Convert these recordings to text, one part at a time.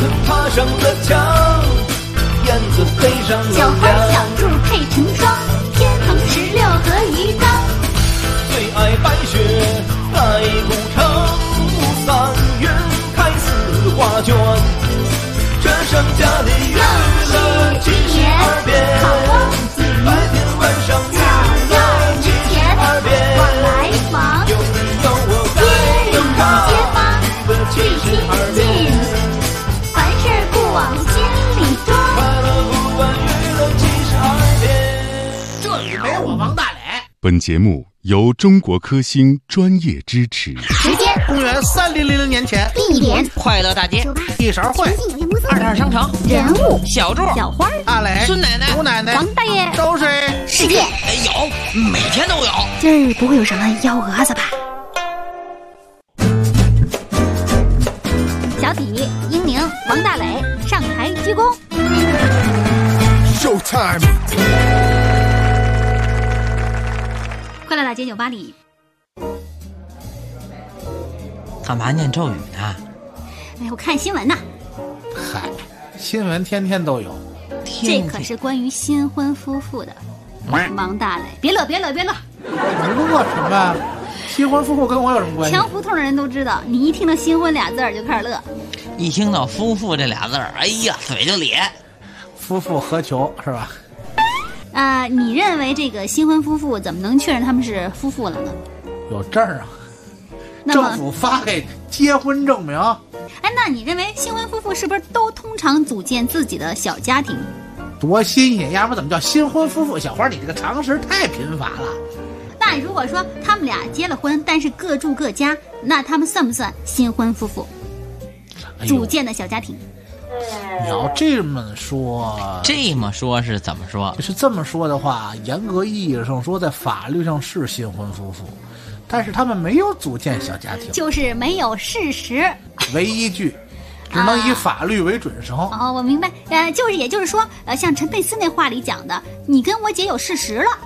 爬上了墙，燕子飞上了小花小兔配成双，天蓬16和一当。 最爱白雪来古城，3月开4花卷。这盛家的娱乐72变，白天晚上娱乐72变。 往来忙， 有你有我该有他，娱乐72变。 凡事不往心里装， 快乐不管娱乐72变。 这里没我王大磊。 本节目由中国科兴专业支持。 时间公元3000年前， 地点快乐大街， 酒吧一勺烩， 二摊商场， 人物小柱， 小花阿磊， 孙奶奶， 吴奶奶， 王大爷都是世界。 有，每天都有。 今儿不会有什么幺蛾子吧？小体、英宁、王大磊上台鞠躬。 Showtime。 快乐大街酒吧里， 干嘛念咒语呢？ 哎，我看新闻呢， 嗨，新闻天天都有。 这可是关于新婚夫妇的。王大磊，别乐，别乐，别乐！ 你乐什么？新婚夫妇跟我有什么关系？ 强胡同的人都知道，你一听到新婚俩字儿就开始乐。 一听到夫妇这俩字儿，哎呀，嘴就咧。 夫妇何求是吧？ 你认为这个新婚夫妇怎么能确认他们是夫妇了呢？ 有证啊， 那么， 政府发给结婚证明。 哎，那你认为新婚夫妇是不是都通常组建自己的小家庭？ 多新鲜！要不怎么叫新婚夫妇？小花，你这个常识太贫乏了。 那如果说他们俩结了婚，但是各住各家，那他们算不算新婚夫妇？组建的小家庭。 你要这么说， 这么说是怎么说？ 是这么说的话，严格意义上说，在法律上是新婚夫妇，但是他们没有组建小家庭， 就是没有事实为依据，只能以法律为准绳。 哦，我明白。也就是说，像陈佩斯那话里讲的，你跟我姐有事实了。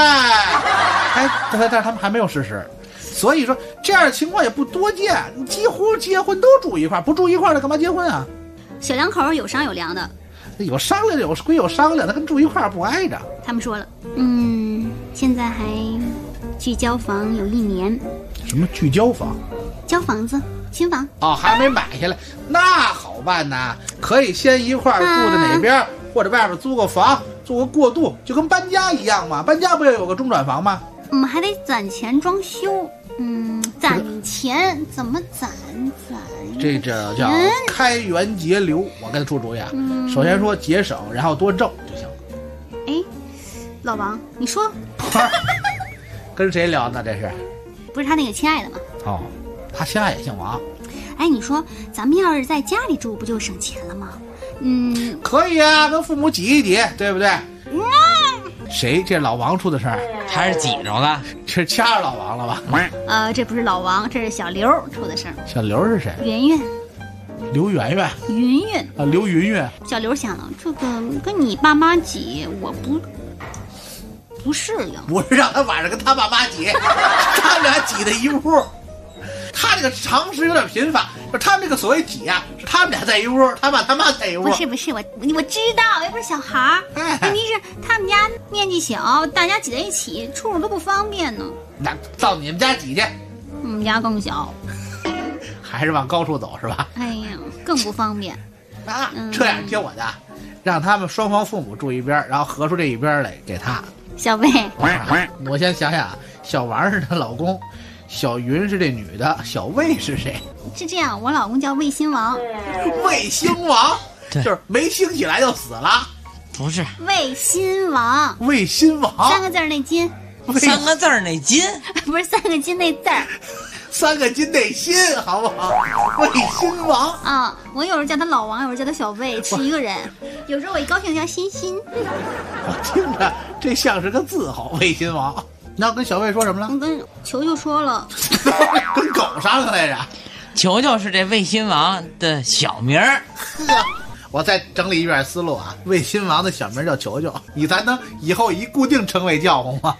但是他们还没有事实，所以说这样的情况也不多见。你几乎结婚都住一块，不住一块的干嘛结婚啊？ 小两口有商有量的， 有商量有归有商量，他跟住一块不挨着。 他们说了，现在还去交房有1年。 什么聚交房？ 交房子，新房。 哦，还没买下来，那好办呐，可以先一块儿住在哪边，或者外边租个房，做个过渡，就跟搬家一样嘛。搬家不要有个中转房吗？ 还得攒钱装修。攒钱怎么攒？ 这叫开源节流。我跟他出主意啊，首先说节省，然后多挣就行了。 哎，老王，你说跟谁聊呢？这是不是他那个亲爱的吗？ 哦，他现在也姓王。 哎，你说咱们要是在家里住，不就省钱了吗？ 可以啊，跟父母挤一挤，对不对？谁？这老王出的事儿， 还是挤着了？ 这掐着老王了吧？ 这不是老王，这是小刘出的事儿。 小刘是谁？ 圆圆， 刘圆圆， 云云啊，刘云云。 小刘想了，这个跟你爸妈挤，我不适应。 不是让他晚上跟他爸妈挤，他们俩挤在一屋。他这个常识有点贫乏，他们这个所谓挤啊，是他们俩在一屋，他爸他妈在一屋。 不是，我知道，又不是小孩儿。问题是他们家面积小，大家挤在一起，出入都不方便呢。 那到你们家挤去， 我们家更小， 还是往高处走是吧？ 哎呀，更不方便。 这样听我的，让他们双方父母住一边，然后合出这一边来给他。 小魏， 我先想想，小王是她老公，小云是这女的，小魏是谁？ 是这样，我老公叫魏新王。 魏兴王， 对， 就是没兴起来就死了。 不是魏新王， 魏新王 3个字那金 ，3个字那金， 不是3个金那字儿。 3个金得心，好不好？魏新王啊，我有时候叫他老王，有时候叫他小魏，是一个人。有时候我一高兴叫欣欣。 我听着这像是个字号，魏新王。你要跟小魏说什么了？ 我跟球球说了， 跟狗商量来着。 球球是这魏新王的小名儿。 我再整理一遍思路啊，魏新王的小名叫球球，你才能以后一固定称谓叫唤吗？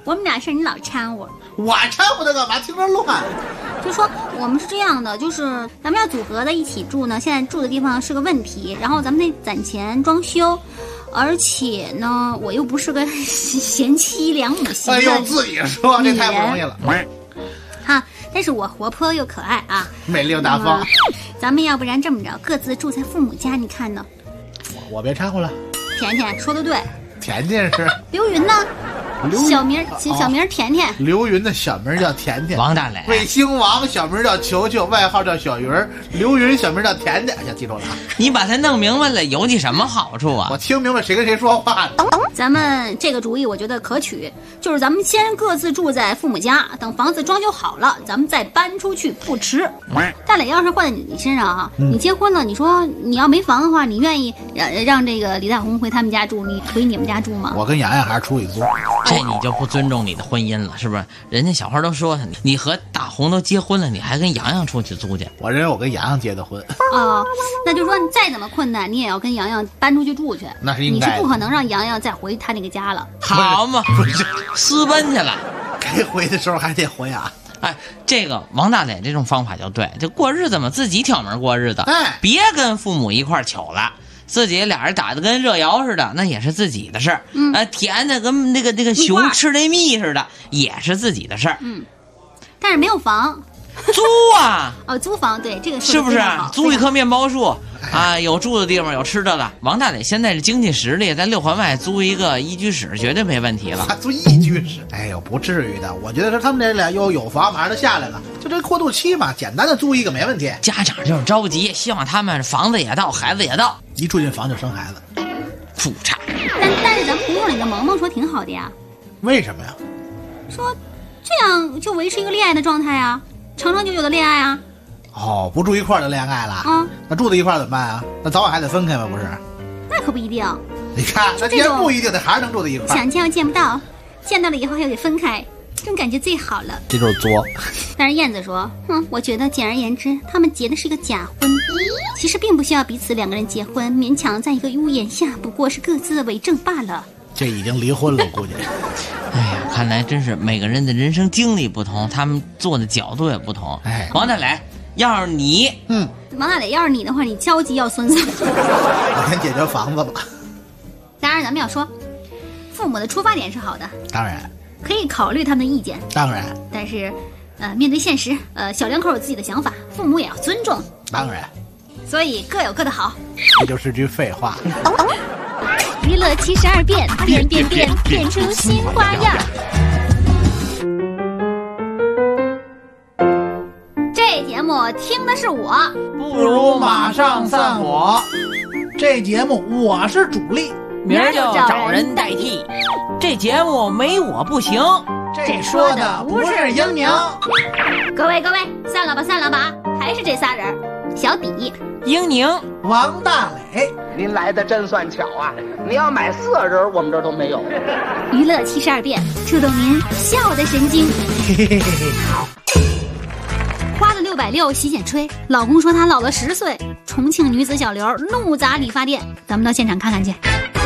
我们俩事儿你老掺和。 我掺和它干嘛？听着乱。 就说我们是这样的，就是咱们要组合在一起住呢，现在住的地方是个问题，然后咱们得攒钱装修，而且呢，我又不是个贤妻良母型的女人。 哎呦，自己说这太不容易了。 哈，但是我活泼又可爱啊， 美丽又大方。 咱们要不然这么着，各自住在父母家，你看呢？ 我别掺和了。 甜甜说的对， 甜甜是刘云呢？小名甜甜。 刘云的小名叫甜甜， 王大磊， 卫星王小名叫球球，外号叫小云儿。刘云小名叫甜甜，记住了。 你把它弄明白了，有你什么好处啊？ 我听明白谁跟谁说话了。 咱们这个主意我觉得可取，就是咱们先各自住在父母家，等房子装修好了，咱们再搬出去不迟。大磊要是换在你身上啊，你结婚了，你说你要没房的话，你愿意让这个李大红回他们家住，你回你们家住吗？ 我跟洋洋还是出去租。 这你就不尊重你的婚姻了，是不是？人家小花都说他，你和大红都结婚了，你还跟洋洋出去租去？ 我认为我跟洋洋结的婚。 哦，那就是说你再怎么困难，你也要跟洋洋搬出去住去。 那是应该的。 你是不可能让洋洋再回他那个家了。 好嘛， 不是私奔去了。 该回的时候还得回啊。 哎，这个王大磊这种方法就对，就过日子嘛，自己挑门过日子， 哎， 别跟父母一块儿糗了。自己俩人打得跟热窑似的，那也是自己的事儿。甜的跟那个熊吃那蜜似的，也是自己的事儿。 但是没有房。 租啊！ 哦，租房，对这个是不是？租一棵面包树啊，有住的地方，有吃的了。王大磊现在是经济实力，在6环外租一个一居室，绝对没问题了。 租一居室？哎呦，不至于的。我觉得说他们这俩又有房，马上就下来了，就这过渡期嘛，简单的租一个没问题。 家长就是着急，希望他们房子也到，孩子也到， 一住进房就生孩子， 出差。 但是咱们胡同里的萌萌说挺好的呀。 为什么呀？ 说这样就维持一个恋爱的状态啊。长长久久的恋爱啊！ 哦，不住一块儿的恋爱了。那住在一块儿怎么办啊？那早晚还得分开吗？不是？ 那可不一定。 你看，那既然不一定，那还是能住在一块儿。 想见又见不到，见到了以后还得分开，这种感觉最好了。 这就是作。 但是燕子说，我觉得简而言之，他们结的是一个假婚，其实并不需要彼此两个人结婚，勉强在一个屋檐下，不过是各自的为政罢了。 这已经离婚了，估计。 哎呀，看来真是每个人的人生经历不同，他们做的角度也不同。 哎， 王大磊，要是你， 王大磊，要是你的话，你着急要孙子。 我先解决房子吧。 当然，咱们要说，父母的出发点是好的， 当然可以考虑他们的意见， 当然， 但是，面对现实，小两口有自己的想法，父母也要尊重。 当然， 所以各有各的好。 这就是句废话。 娱乐72变，变出新花样。这节目听的是我， 不如马上散伙。这节目我是主力， 明儿就找人代替。这节目没我不行。 这说的不是英宁。 各位，散了吧，还是这仨人：小底、 英宁、 王大磊。 您来的真算巧啊！你要买4人，我们这儿都没有。 娱乐72变，触动您笑的神经。花了660洗剪吹，老公说他老了10岁。重庆女子小刘怒砸理发店，咱们到现场看看去。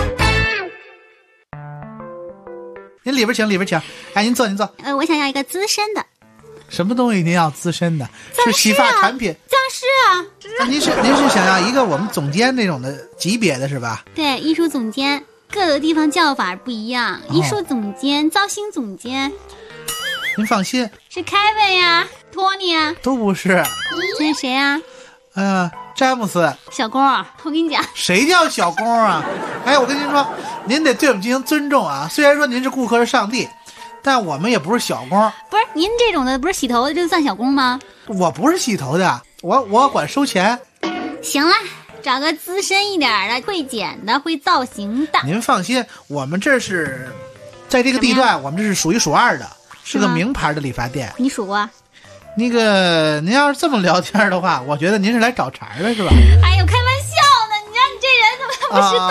您里边请。哎，您坐。 我想要一个资深的。 什么东西您要资深的？是洗发产品。 是啊。 那您是想要一个我们总监那种的级别的是吧？ 对，艺术总监，各个地方叫法不一样。艺术总监、造型总监。 您放心， 是凯文呀、托尼啊， 都不是。 这是谁啊？ 詹姆斯。 小公，我跟你讲， 谁叫小公啊？哎，我跟您说，您得对我们进行尊重啊。虽然说您是顾客是上帝，但我们也不是小工。 不是您这种的，不是洗头的，这算小工吗？ 我不是洗头的，我管收钱。 行了，找个资深一点的，会剪的，会造型的。 您放心，我们这是在这个地段，我们这是数一数二的，是个名牌的理发店。 你数过？ 那个，您要是这么聊天的话，我觉得您是来找茬的是吧？ 哎呦，开玩笑呢！你看你这人怎么不识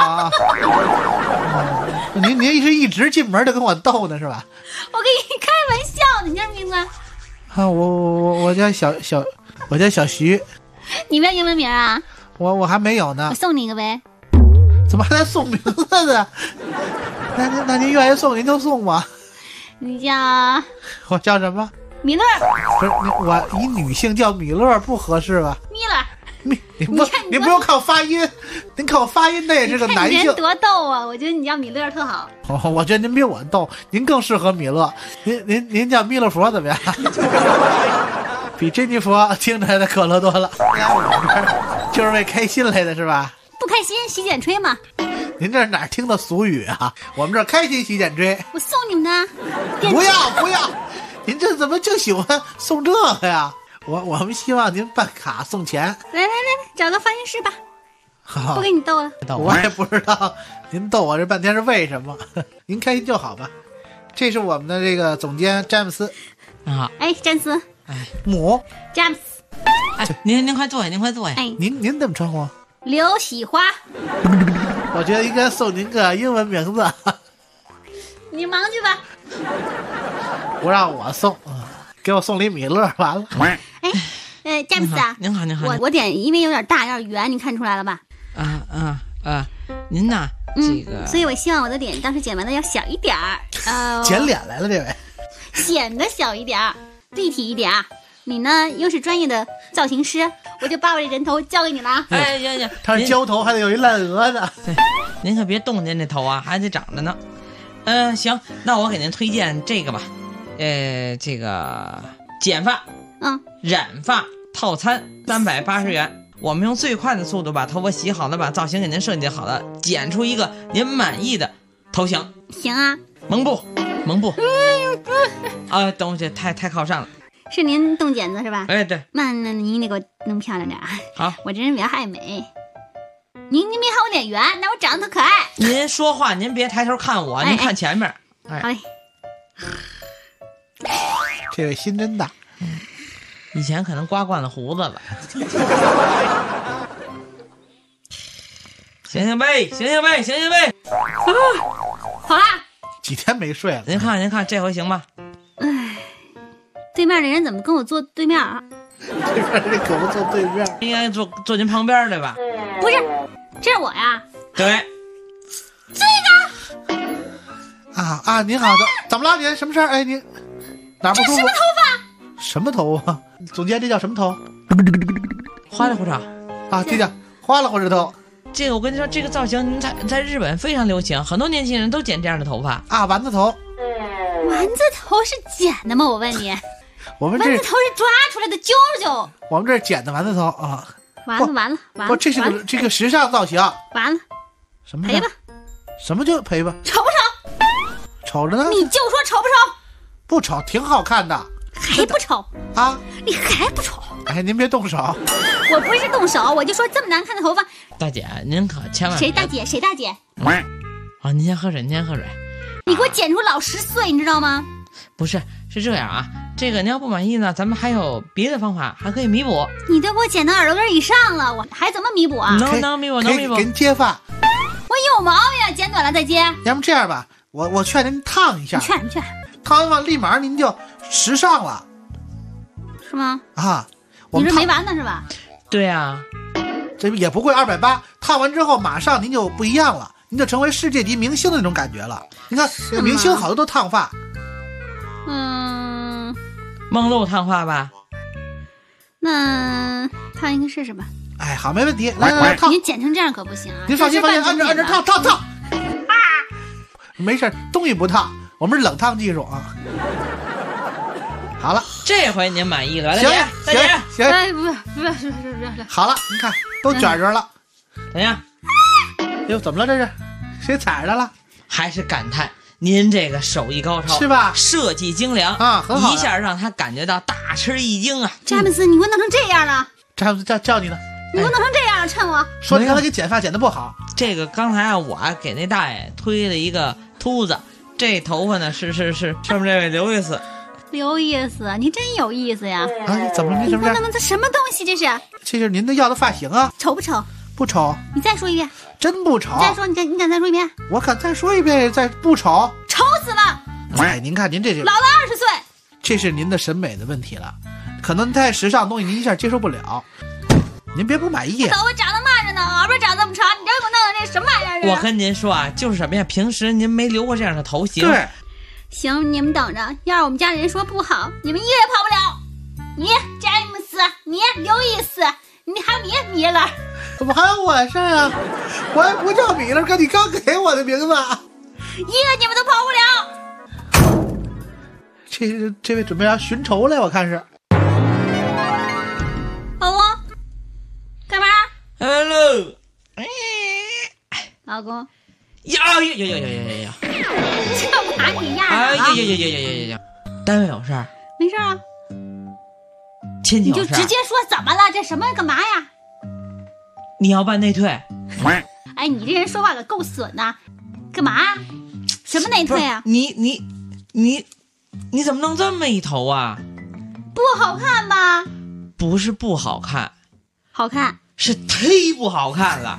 逗啊？ 您是一直进门就跟我逗呢是吧？ 我跟你开玩笑呢，你叫什么名字？ 啊，我叫我叫小徐。 你没有英文名啊？ 我还没有呢。 我送你一个呗。 怎么还在送名字呢？那您愿意送您就送吧。 你叫我叫什么？ 米勒， 不是我以女性叫米勒不合适吧？ 米勒。 你不用看我发音，您看我发音那也是个男性。 你人多逗啊！我觉得你叫米勒特好。 我觉得您比我逗，您更适合米勒。您叫弥勒佛怎么样？比珍妮佛听着还得可乐多了。就是为开心来的是吧？ 不开心洗剪吹嘛。 您这哪听的俗语啊？我们这开心洗剪吹。 我送你们的。 不要！您这怎么就喜欢送这个呀？我们希望您办卡送钱。 来，找个发音师吧。不给你逗了。 我也不知道您逗我这半天是为什么。您开心就好吧。这是我们的这个总监詹姆斯。 啊， 哎，詹姆斯。 母。 詹姆斯。 哎，您快坐下，您快坐下。 哎， 您怎么称呼？ 刘喜花。 我觉得应该送您个英文名字。 你忙去吧。 不让我送，给我送礼米勒完了。 哎，詹姆斯啊， 您好。 我点因为有点大，有点圆，你看出来了吧？ 您呐，这个， 所以我希望我的脸当时剪完的要小一点儿。 剪脸来了，这位， 显得小一点儿，立体一点儿。你呢，又是专业的造型师，我就把我这人头交给你了啊。 哎，行， 他是胶头，还得有一烂额呢。 对，您可别动您这头啊，还得长着呢。行，那我给您推荐这个吧，这个剪发，染发套餐380元。我们用最快的速度把头发洗好了，把造型给您设计好了，剪出一个您满意的头型。 行啊， 蒙布。啊，等会太靠上了。 是您动剪子是吧？ 哎，对。 那您得给我弄漂亮点啊。 好， 我这人比较爱美。您别看我脸圆，那我长得特可爱。 您说话您别抬头看我，您看前面。 好嘞。 这位心真大。 以前可能刮惯了胡子了。醒呗！ 好啦。 几天没睡了。 您看，这回行吧？ 哎，对面的人怎么跟我坐对面啊？ 对面这狗坐对面， 应该坐您旁边对吧？ 不是，这是我呀。 对。 这个。 啊！您好，怎么了？您什么事儿？哎，您哪不舒服？ 这什么头发？ 什么头啊？总监，这叫什么头？ 花里胡哨啊，这叫花里胡哨头。 这个我跟你说，这个造型在日本非常流行，很多年轻人都剪这样的头发啊。丸子头。 丸子头是剪的吗？我问你。 我们这丸子头是抓出来的揪揪。 我们这是剪的丸子头啊。 完了！ 不，这是这个时尚造型。 完了。 什么赔吧？ 什么叫赔吧？ 丑不丑？ 瞅着呢。 你就说丑不丑？ 不丑，挺好看的。 还不丑啊？ 你还不丑？ 哎，您别动手。 我不是动手，我就说这么难看的头发。 大姐，您可千万。 谁大姐？ 好，您先喝水。 你给我剪出老10岁，你知道吗？ 不是，是这样啊。这个您要不满意呢，咱们还有别的方法，还可以弥补。 你都给我剪到耳朵根以上了，我还怎么弥补啊？ 能弥补。 给您接发。 我有毛病啊，剪短了再接。 要不这样吧，我劝您烫一下。 你劝什么劝？ 烫完了立马您就时尚了。 是吗？ 啊， 你说没完呢是吧？ 对啊， 这也不贵280，烫完之后马上您就不一样了，您就成为世界级明星的那种感觉了。你看，明星好多都烫发。 梦露烫发吧？ 那烫一个试试吧。 哎，好，没问题。来烫。 您剪成这样可不行啊！ 您放心，按着烫。没事，东西不烫，我们是冷烫技术啊。好了， 这回您满意了， 行。 哎，不是。 好了，您看都卷着了， 怎样？ 哟，怎么了？这是谁踩着了？ 还是感叹您这个手艺高超， 是吧？ 设计精良啊，很好， 一下让他感觉到大吃一惊啊！ 詹姆斯，你给我弄成这样了！ 詹姆斯叫你呢， 你给我弄成这样了，趁我说你刚才给剪发剪得不好。 这个刚才啊，我给那大爷推了一个秃子，这头发呢是上面这位刘意思。 有意思，你真有意思呀！ 啊，怎么了？ 你弄这什么东西？这是？ 这是您的要的发型啊！ 丑不丑？ 不丑。 你再说一遍。 真不丑。 你再说，你敢再说一遍？ 我敢再说一遍，再不丑。 丑死了！ 哎，您看您这就老了20岁。 这是您的审美的问题了，可能太时尚的东西您一下接受不了。您别不满意。 头发长得慢着呢，耳朵长这么长，你这给我弄的这什么玩意儿？ 我跟您说啊，就是什么呀？平时您没留过这样的头型。 对。 行，你们等着，要是我们家人说不好，你们一个也跑不了。你詹姆斯，你刘易斯，你还有你米勒， 怎么还有我事啊？我还不叫米勒，哥，你刚给我的名字， 一个你们都跑不了。 这位准备要寻仇来，我看是。 老公，干嘛 ？Hello， 老公。 呀！ 这哪你样啊？ 呀！单位有事儿？ 没事啊。 亲戚有事儿？ 你就直接说怎么了？这什么干嘛呀？ 你要办内退？ 哎，你这人说话可够损的，干嘛？什么内退啊？ 你怎么弄这么一头啊？ 不好看吧？ 不是不好看， 好看， 是忒不好看了。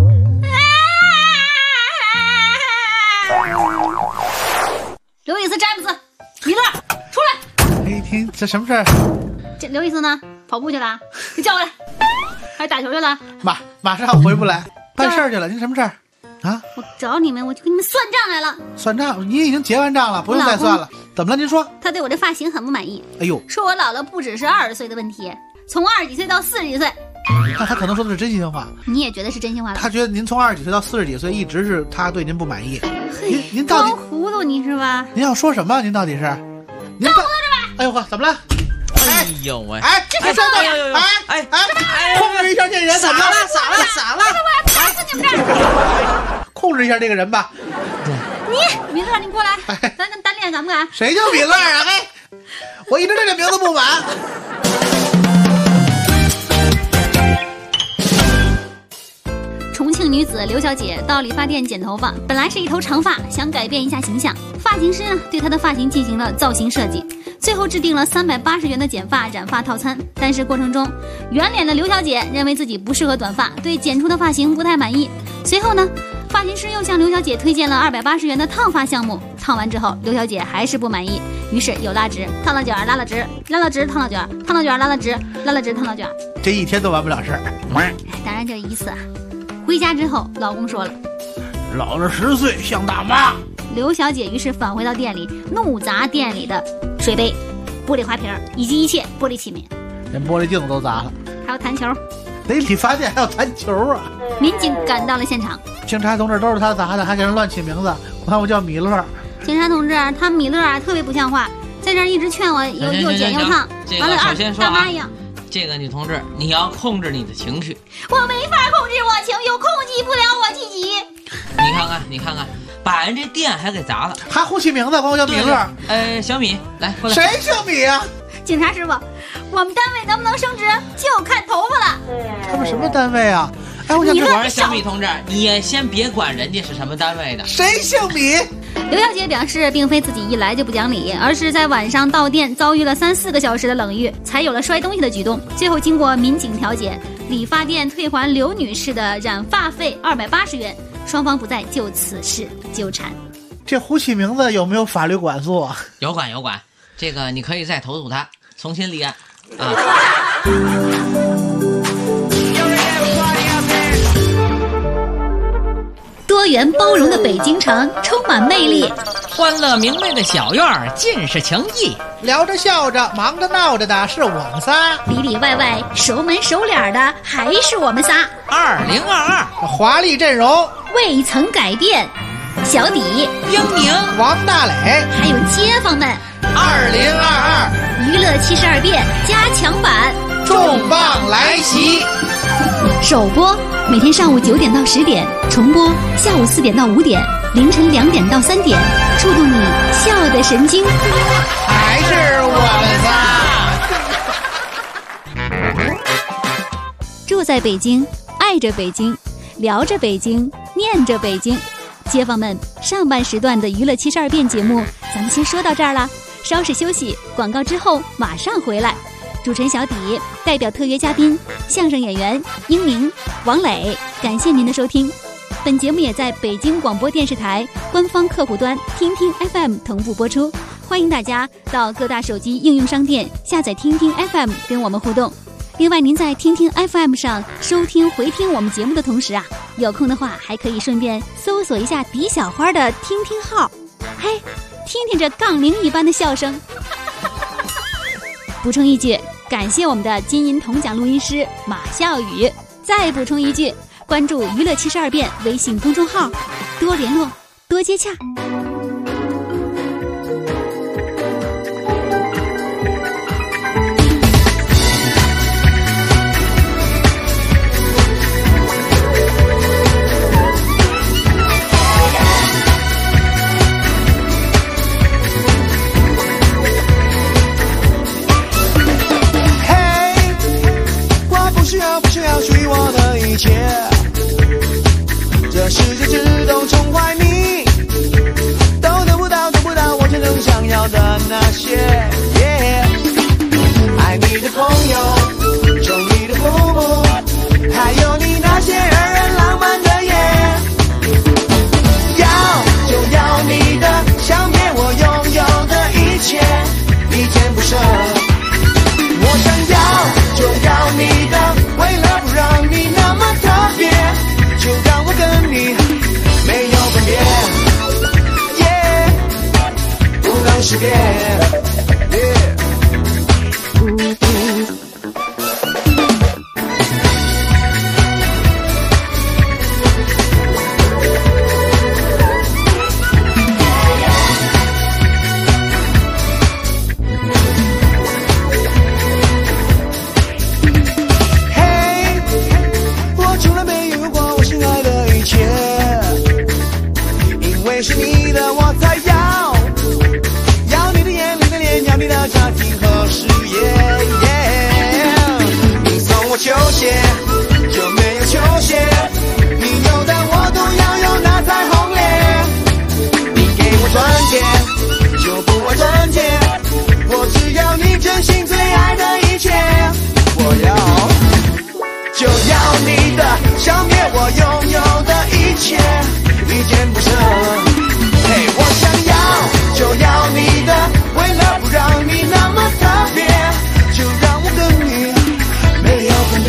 刘易斯、詹姆斯、米勒，出来！ 哎，听这什么事儿？ 这刘易斯呢？跑步去了，给叫过来。还是打球去了？ 马上回不来，办事儿去了。您什么事儿？啊！ 我找你们，我就跟你们算账来了。 算账？您已经结完账了，不用再算了。怎么了？您说。 他对我这发型很不满意。 哎呦， 说我老了不只是20岁的问题，从20几岁到40几岁。 那他可能说的是真心话。 你也觉得是真心话？ 他觉得您从20几岁到40几岁，一直是他对您不满意。您到底装糊涂你是吧？ 您要说什么？您到底是？ 装糊涂是吧？ 哎呦呵，怎么了？ 哎呦喂！ 哎，这个控制一下这人， 咋了？ 我要打死你们这儿！ 控制一下这个人吧。 你米勒，你过来，咱单练敢不敢？ 谁叫米勒啊？嘿，我一直对这名字不满。 重庆女子刘小姐到理发店剪头发，本来是一头长发，想改变一下形象。发型师呢对她的发型进行了造型设计，最后制定了380元的剪发染发套餐。但是过程中，圆脸的刘小姐认为自己不适合短发，对剪出的发型不太满意。随后呢，发型师又向刘小姐推荐了280元的烫发项目。烫完之后，刘小姐还是不满意，于是又拉直、烫了卷、拉了直、拉了直、烫了卷、烫了卷、拉了直、拉了直、烫了卷。 这一天都完不了事儿。 当然这一次啊。回家之后，老公说了：“ 老了10岁像大妈。” 刘小姐于是返回到店里，怒砸店里的水杯、玻璃花瓶以及一切玻璃器皿， 连玻璃镜子都砸了， 还有弹球。 那理发店还有弹球啊！ 民警赶到了现场， 警察同志都是他砸的，还给人乱起名字。我看我叫米勒。 警察同志，他米勒啊特别不像话，在这儿一直劝我又剪又烫，完了大妈一样。 这个女同志，你要控制你的情绪。 我没法控制我情绪，控制不了我自己。 你看看，把人这店还给砸了， 还胡起名字，管我叫米勒。 小米，来过来。 谁姓米啊？ 警察师傅，我们单位能不能升职就看头发了。 他们什么单位啊？哎，我说小米同志，你也先别管人家是什么单位的。 谁姓米？ 刘小姐表示，并非自己一来就不讲理，而是在晚上到店遭遇了3-4个小时的冷遇，才有了摔东西的举动。最后经过民警调解，理发店退还刘女士的染发费280元，双方不再就此事纠缠。 这胡起名字有没有法律管束啊？ 有管，这个你可以再投诉他，重新立案啊。 多元包容的北京城充满魅力， 欢乐明媚的小院儿尽是情谊， 聊着笑着忙着闹着的是我们仨， 里里外外熟门熟脸的还是我们仨。 2022 华丽阵容未曾改变，小底、 英宁、 王大磊， 还有街坊们。 2022 娱乐72变加强版重磅来袭， 首播每天上午9点到10点，重播下午4点到5点，凌晨2点到3点，触动你笑的神经。 还是我们仨。住在北京，爱着北京，聊着北京，念着北京。街坊们，上半时段的娱乐72变节目咱们先说到这儿了，稍事休息，广告之后马上回来。主持人小底代表特约嘉宾相声演员英明、王磊，感谢您的收听。本节目也在北京广播电视台官方客户端听听 FM 同步播出，欢迎大家到各大手机应用商店下载听听 FM 跟我们互动。另外您在听听 FM 上收听回听我们节目的同时啊，有空的话还可以顺便搜索一下迪小花的听听号。嘿， 听听这杠铃一般的笑声。补充一句，感谢我们的金银铜奖录音师马笑宇。再补充一句，关注娱乐72变微信公众号，多联络，多接洽。 不需要属于我的一切，这世界自动宠坏你，都得不到我真正想要的那些。爱你的朋友，宠你的父母，还有你那些让人浪漫的夜。要就要你的，想念我拥有的一切，一件不舍。我想要就要你的，为了不让你那么特别，就让我跟你没有分别，不能识别。是你的我才要你的眼，你的脸，要你的家庭和事业。你送我球鞋就没有球鞋，你有的我都要有那彩虹脸。你给我钻戒就不玩钻戒，我只要你真心最爱的一切。我要就要你的，消灭我拥有的一切，一件不舍。我想要就要你的，为了不让你那么特别，就让我跟你没有分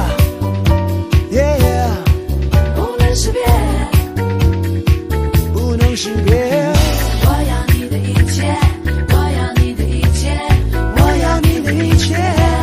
别。不能识别，不能识别。我要你的一切，我要你的一切，我要你的一切。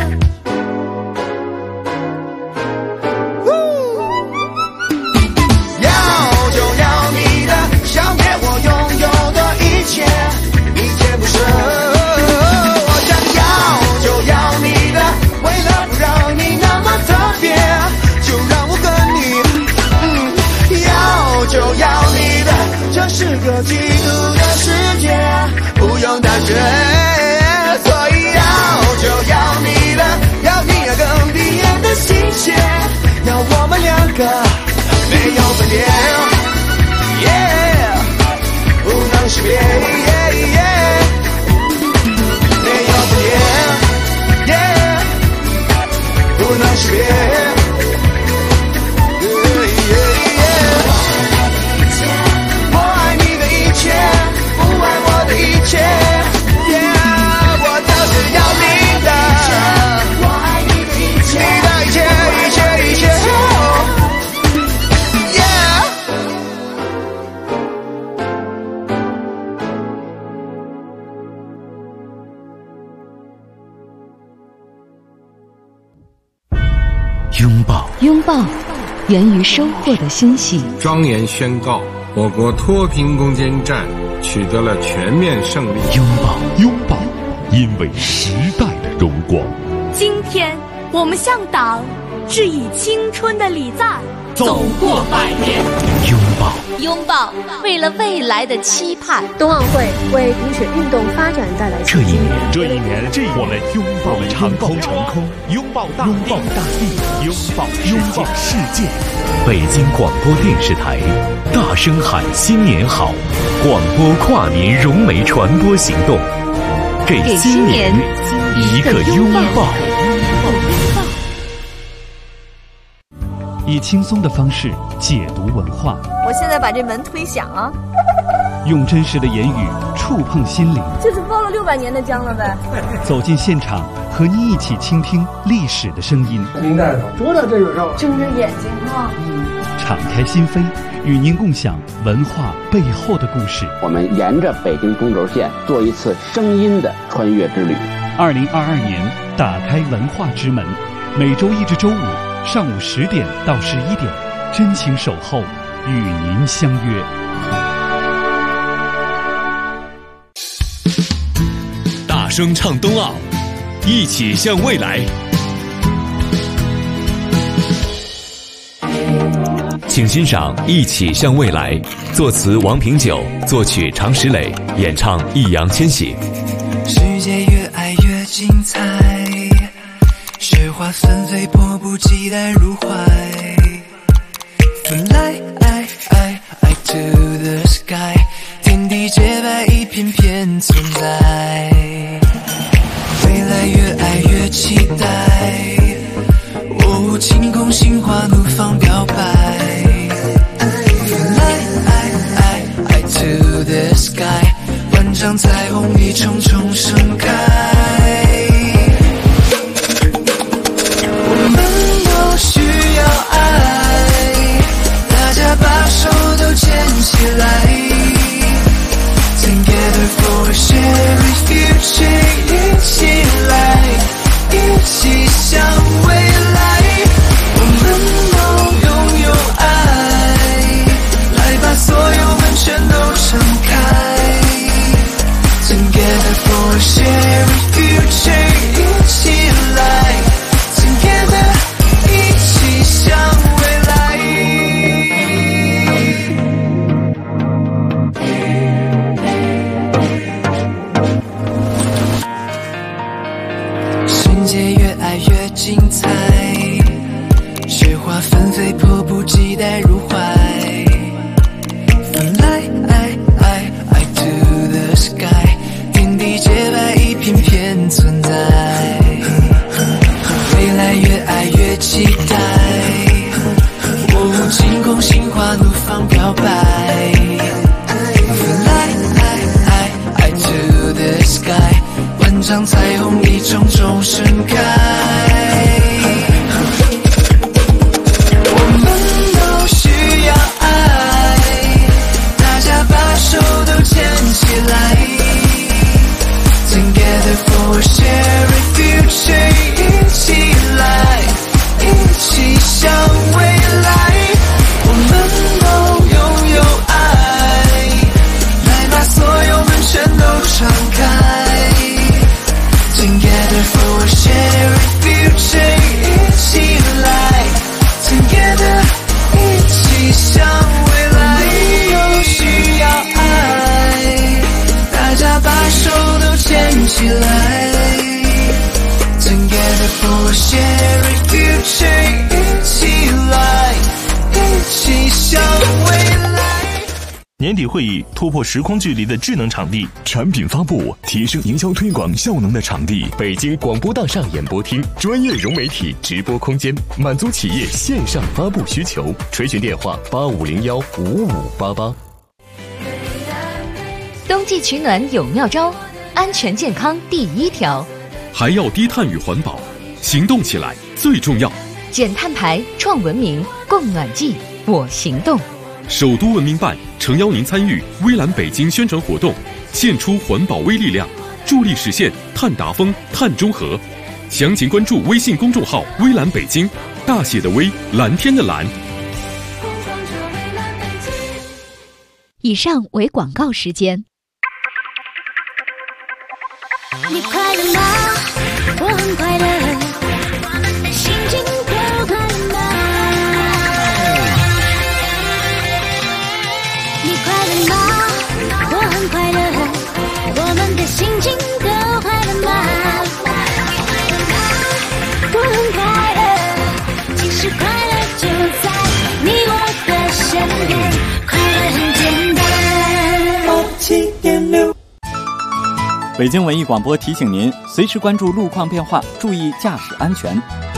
要就要你的，消灭我拥有的一切，一件不舍。我想要就要你的，为了不让你那么特别，就让我跟你要就要你的。这是个嫉妒的世界，不用胆怯，所以要就要你的，要你要更鼻炎的心血，要我们两个没有分别。不能识别，没有分别，不能识别。我爱你的一切，不爱我的一切。我就是要你的，我爱你的一切，你的一切，一切，一切。 拥抱源于收获的欣喜。 庄严宣告，我国脱贫攻坚战取得了全面胜利。 拥抱，因为时代的荣光。 今天我们向党致以青春的礼赞，走过100年。 拥抱，为了未来的期盼。 冬奥会为冰雪运动发展带来这一年，我们拥抱长空，拥抱大地，拥抱世界。 北京广播电视台大声喊新年好，广播跨年融媒传播行动，给新年一个拥抱。 以轻松的方式解读文化。 我现在把这门推响啊！ 用真实的言语触碰心灵。 就是包了600年的姜了呗。 走进现场，和你一起倾听历史的声音。 明白了，多大这个肉？ 睁着眼睛啊！ 敞开心扉， 与您共享文化背后的故事。 我们沿着北京中轴线做一次声音的穿越之旅。 2022年打开文化之门，每周一至周五上午10点到11点，真情守候，与您相约。 大声唱冬奥，一起向未来。 请欣赏《一起向未来》，作词王平久，作曲常石磊，演唱易烊千玺。 世界越爱越精彩，雪花纷飞，迫不及待入怀。Fly to the sky， 天地洁白，一片片存在。未来越爱越期待，哦，晴空心花怒放表白。Fly to the sky， 万丈彩虹一重重盛开。我们都需要爱，大家把手都牵起来。Together for a shared future， 一起来，一起向未来。我们都拥有爱，来把所有门全都敞开。Together for a shared future， 一起来 Together， 一起向未来。世界越爱越精彩，雪花纷飞，迫不及待入怀。Fly to the sky， 天地洁白，一片片存在。未来越爱越期待，哦，晴空心花怒放表白。Fly to the sky， 万丈彩虹一重重盛开。我们都需要爱，大家把手都牵起来。Together for a shared future， 一起来，一起向未来。我们都拥有爱，来把所有门全都敞开。Together for a shared future， 一起来 Together， 一起向未来。都需要爱，大家把手都牵起来。Together for a shared future， 一起来，一起向未来。 年底会议突破时空距离的智能场地， 产品发布提升营销推广效能的场地，北京广播大厦演播厅，专业融媒体直播空间，满足企业线上发布需求。垂询电话85015588。 冬季取暖有妙招，安全健康第一条， 还要低碳与环保，行动起来最重要。 减碳排，创文明，供暖季，我行动。 首都文明办诚邀您参与微蓝北京宣传活动，献出环保微力量，助力实现碳达峰、碳中和。详情关注微信公众号“微蓝北京”，大写的微，蓝天的蓝。 以上为广告时间。 你快乐吗？我很快乐，心情都快乐吗？你快乐吗？我很快乐，我们的心情都快乐吗？我很快乐，其实快乐就在你我的身边，快乐很简单。7.6 北京文艺广播提醒您，随时关注路况变化，注意驾驶安全。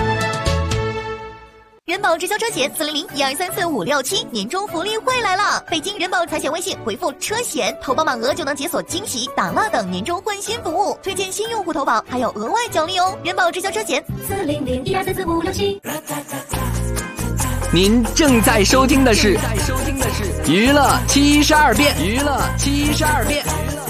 人保直销车险400-1234567年终福利会来了！北京人保财险微信回复车险，投保满额就能解锁惊喜、打蜡等年终换新服务，推荐新用户投保还有额外奖励哦！人保直销车险400-1234567。 您正在收听的是娱乐72变，娱乐72变。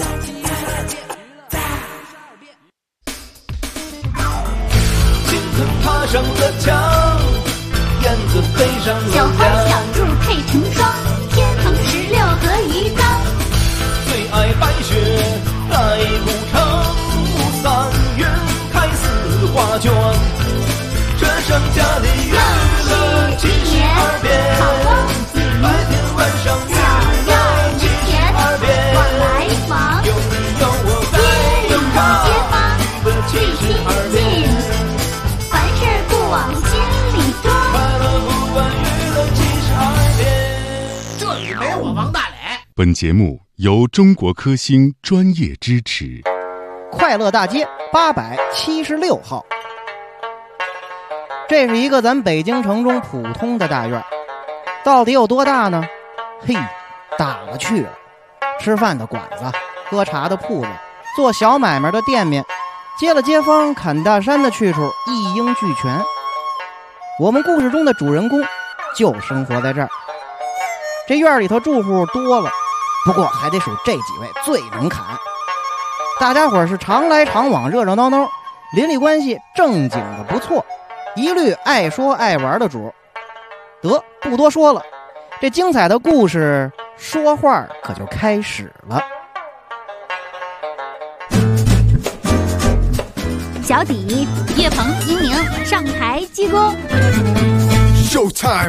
青藤爬上了墙，燕子飞上了小花小兔配成双，天蓬16和鱼缸。 最爱白雪来古城，3月开4画卷。这剩下的娱乐72变，白天晚上娱乐72变。 我来访， 有你有我在街坊最亲近，凡事不往心里装。 快乐不管娱乐72变， 这里没我王大磊。 本节目由中国科兴专业支持。 快乐大街876号，这是一个咱北京城中普通的大院，到底有多大呢？嘿，大了去了。吃饭的馆子，喝茶的铺子，做小买卖的店面，接了街坊砍大山的去处，一应俱全。我们故事中的主人公就生活在这儿。这院里头住户多了，不过还得数这几位最能砍。大家伙是常来常往，热热闹闹，邻里关系正经的不错，一律爱说爱玩的主。得，不多说了，这精彩的故事说话可就开始了。 小底、岳鹏、英明上台鞠躬。 Showtime。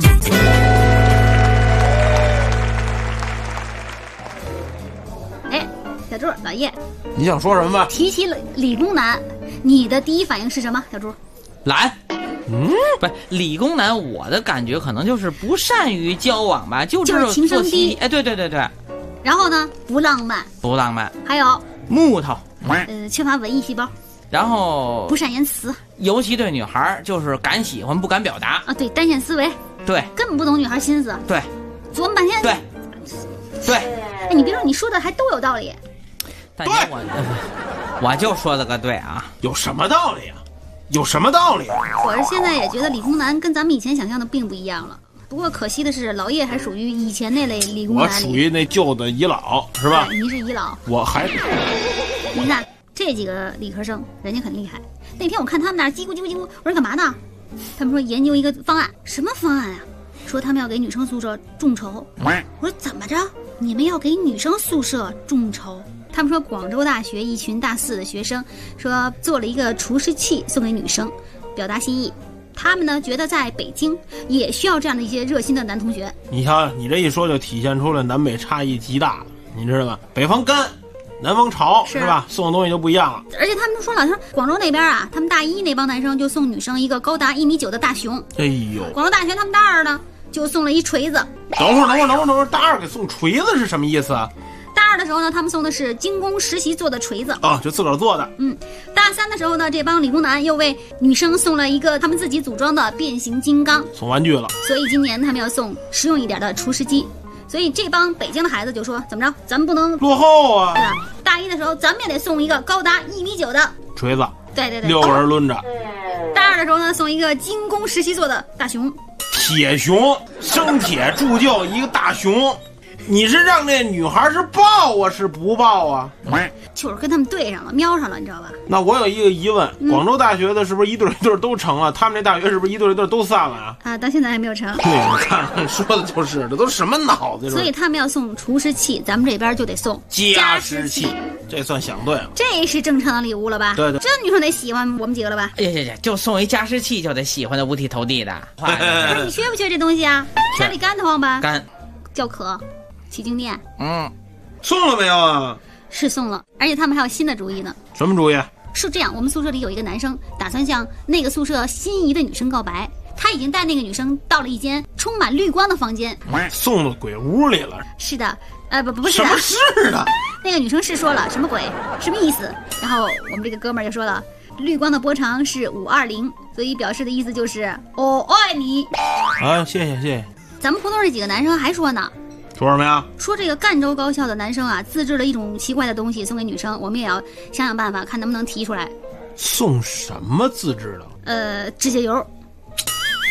哎，小朱，老叶， 你想说什么？ 提起理工男，你的第一反应是什么？小朱， 懒。不，理工男，我的感觉可能就是不善于交往吧，就是情商低。 哎，对。 然后呢，不浪漫。还有木头。 缺乏文艺细胞。 然后不善言辞， 尤其对女孩就是敢喜欢不敢表达啊，对，单线思维， 对， 根本不懂女孩心思， 对， 琢磨半天， 对。 哎，你别说，你说的还都有道理。 但我就说了个对啊， 有什么道理啊？有什么道理？ 我是现在也觉得理工男跟咱们以前想象的并不一样了。不过可惜的是，老叶还属于以前那类理工男里。 我属于那旧的遗老，是吧？ 您是遗老， 我还。 您看这几个理科生，人家很厉害。那天我看他们那儿叽咕叽咕叽咕，我说干嘛呢？他们说研究一个方案。什么方案啊？说他们要给女生宿舍众筹。我说怎么着？你们要给女生宿舍众筹？他们说广州大学一群大4的学生说做了一个除湿器送给女生，表达心意。他们呢觉得在北京也需要这样的一些热心的男同学。 你瞧，你这一说就体现出了南北差异极大了，你知道吧？北方干，南方潮，是吧？送的东西就不一样了。 而且他们说了，说广州那边啊，他们大1那帮男生就送女生一个高达1.9米的大熊。 哎呦， 广州大学他们大2呢就送了一锤子。 等会儿，大2给送锤子是什么意思啊？ 大2的时候呢，他们送的是精工实习做的锤子啊，就自个儿做的。 大3的时候呢，这帮理工男又为女生送了一个他们自己组装的变形金刚， 送玩具了。 所以今年他们要送实用一点的除湿机。所以这帮北京的孩子就说，怎么着，咱们不能落后啊！ 大1的时候，咱们也得送一个高达1.9米的锤子。 对 ，6个人抡着。 大2的时候呢，送一个精工实习做的大熊， 铁熊，生铁铸就一个大熊。你是让这女孩是抱啊，是不抱啊？ 就是跟他们对上了，瞄上了，你知道吧？ 那我有一个疑问，广州大学的是不是一对一对都成了？他们这大学是不是一对一对都散了啊？ 啊，到现在还没有成。 对，你看说的就是，这都什么脑子？ 所以他们要送除湿器，咱们这边就得送加湿器，这算想对了。 这是正常的礼物了吧？ 对， 这女生得喜欢我们几个了吧？ 呀，就送一加湿器就得喜欢的五体投地的。 你缺不缺这东西啊？家里干得慌吧？ 干， 叫渴。起静电， 送了没有啊？ 是送了，而且他们还有新的主意呢。 什么主意？ 是这样，我们宿舍里有一个男生打算向那个宿舍心仪的女生告白，他已经带那个女生到了一间充满绿光的房间， 送到鬼屋里了。 是的，不是的， 什么是的？ 那个女生是说了什么鬼，什么意思？然后我们这个哥们儿就说了，绿光的波长是520，所以表示的意思就是我爱你。 啊，谢谢。 咱们胡同这几个男生还说呢。 说什么呀？ 说这个赣州高校的男生啊，自制了一种奇怪的东西送给女生，我们也要想想办法，看能不能提出来。 送什么自制的？ 指甲油。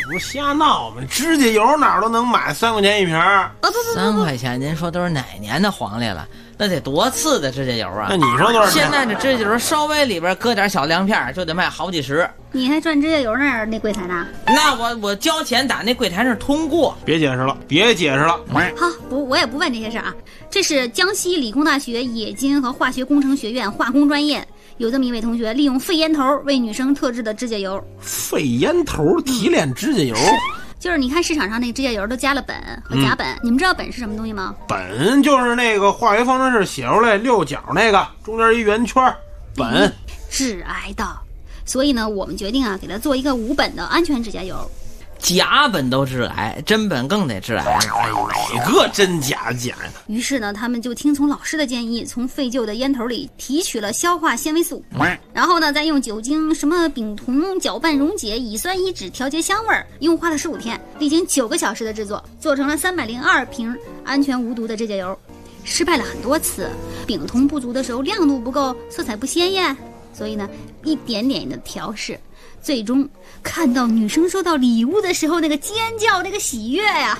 不是瞎闹吗？指甲油哪儿都能买，3块钱一瓶。 3块钱，您说都是哪年的黄历了？那得多次的指甲油啊！ 那你说多少钱？ 现在这指甲油稍微里边搁点小亮片就得卖好几十。 你还赚指甲油那柜台呢？ 那我交钱打那柜台上通过。 别解释了，别解释了。 好，我也不问这些事儿啊。这是江西理工大学冶金和化学工程学院化工专业，有这么一位同学利用废烟头为女生特制的指甲油。 废烟头提炼指甲油？ 就是你看市场上那个指甲油都加了苯和甲苯，你们知道苯是什么东西吗？ 苯就是那个化学方程式写出来6角那个，中间一圆圈，苯。 致癌的，所以呢，我们决定啊，给它做一个无苯的安全指甲油。 甲苯都致癌，真苯更得致癌。 哎呦，哪个真假假呀？ 于是呢，他们就听从老师的建议，从废旧的烟头里提取了消化纤维素，然后呢，再用酒精、丙酮搅拌溶解乙酸乙酯调节香味儿，一共花了15天，历经9个小时的制作，做成了302瓶安全无毒的指甲油。失败了很多次，丙酮不足的时候亮度不够，色彩不鲜艳，所以呢，一点点的调试。最终看到女生收到礼物的时候那个尖叫，那个喜悦呀，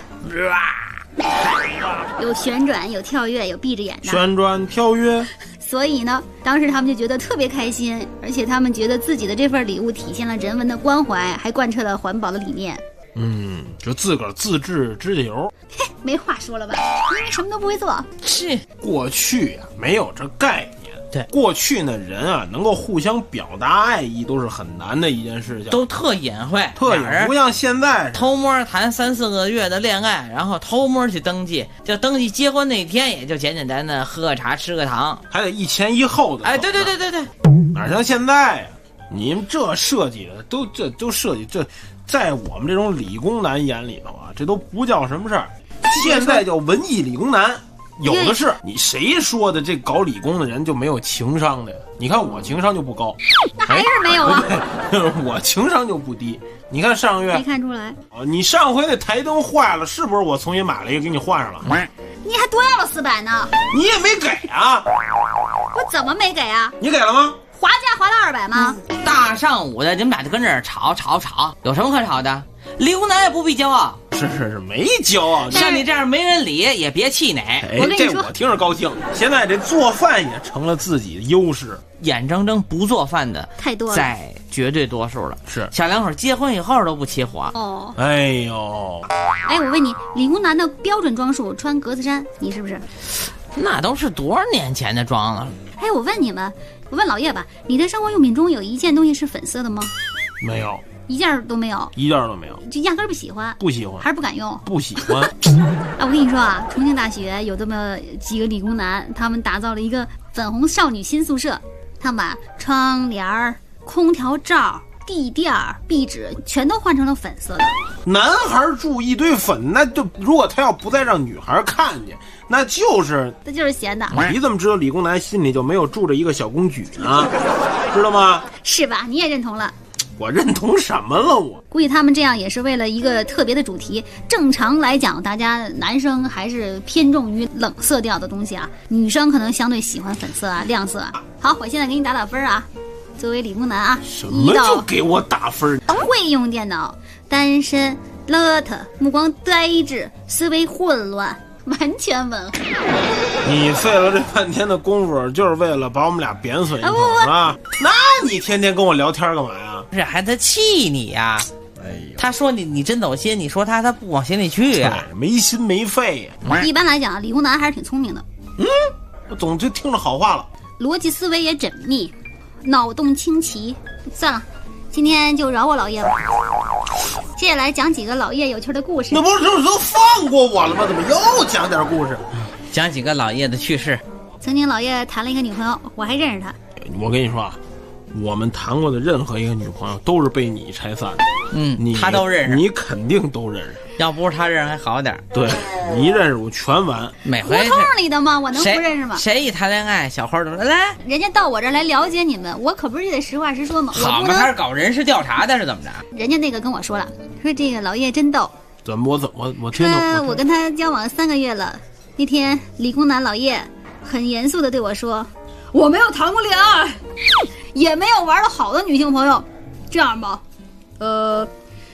有旋转，有跳跃，有闭着眼的旋转跳跃。 所以呢，当时他们就觉得特别开心，而且他们觉得自己的这份礼物体现了人文的关怀，还贯彻了环保的理念。 就自个儿自制指甲油， 嘿，没话说了吧？因为什么都不会做。 是过去啊，没有这概念。 对， 过去呢，人啊能够互相表达爱意都是很难的一件事情， 都特隐晦， 不像现在偷摸谈3、4个月的恋爱，然后偷摸去登记，就登记结婚那天也就简简单单喝个茶吃个糖， 还得1前1后的。 哎，对， 哪像现在呀？你们这设计的都设计这，在我们这种理工男眼里头啊，这都不叫什么事儿。现在叫文艺理工男。有的是，你谁说的这搞理工的人就没有情商的呀？你看我情商就不高， 那还是没有啊。 我情商就不低。你看上个月没看出来你上回那台灯坏了，是不是我重新买了一个给你换上了？ 你还多要了400呢， 你也没给啊？ 我怎么没给啊？ 你给了吗？ 划价划到200吗？ 大上午的，你们俩就跟这儿吵，有什么可吵的？理工男也不必骄傲。 是没骄傲， 像你这样没人理也别气馁。 我跟你说， 这我听着高兴。现在这做饭也成了自己的优势， 眼睁睁不做饭的太多了， 在绝对多数了。 是小两口结婚以后都不起火。 哦， 哎呦， 哎，我问你，理工男的标准装束穿格子衫，你是不是？ 那都是多少年前的装了。 哎，我问你们，我问老叶吧，你的生活用品中有一件东西是粉色的吗？ 没有。 一件都没有， 一件都没有， 就压根儿不喜欢， 不喜欢， 还是不敢用， 不喜欢。 哎，我跟你说啊，重庆大学有这么几个理工男，他们打造了一个粉红少女新宿舍，他们把窗帘、空调罩、地垫、壁纸全都换成了粉色的。 男孩住一堆粉，那就如果他要不再让女孩看见，那就是闲的。 你怎么知道理工男心里就没有住着一个小公举呢？知道吗？ 是吧？你也认同了。 我认同什么了？我估计他们这样也是为了一个特别的主题。正常来讲，大家男生还是偏重于冷色调的东西啊，女生可能相对喜欢粉色啊、亮色啊。好，我现在给你打分啊。作为理工男啊， 什么就给我打分？ 会用电脑，单身，邋遢，目光呆滞，思维混乱，完全吻合。 你费了这半天的功夫，就是为了把我们俩贬损一通啊？那你天天跟我聊天干嘛呀？ 这还他气你呀？哎呦，他说你真走心，你说他不往心里去呀？ 没心没肺呀。 一般来讲，理工男还是挺聪明的。 我总就听着好话了， 逻辑思维也缜密，脑洞清奇。算了，今天就饶我老叶吧。接下来讲几个老叶有趣的故事。 那不是都放过我了吗？怎么又讲点故事？ 讲几个老叶的趣事。 曾经老叶谈了一个女朋友，我还认识她。 我跟你说啊，我们谈过的任何一个女朋友都是被你拆散的。 他都认识， 你肯定都认识。 要不是他认识还好点。 对，你一认识我全完。 每回胡同里的吗？我能不认识吗？ 谁一谈恋爱，小花都说来， 人家到我这儿来了解你们，我可不是得实话实说吗？ 好嘛，他是搞人事调查的，是怎么着？ 人家那个跟我说了，说这个老叶真逗。 怎么？我听懂。 我跟他交往3个月了。那天理工男老叶很严肃地对我说：“我没有谈过恋爱，也没有玩得好的女性朋友。这样吧，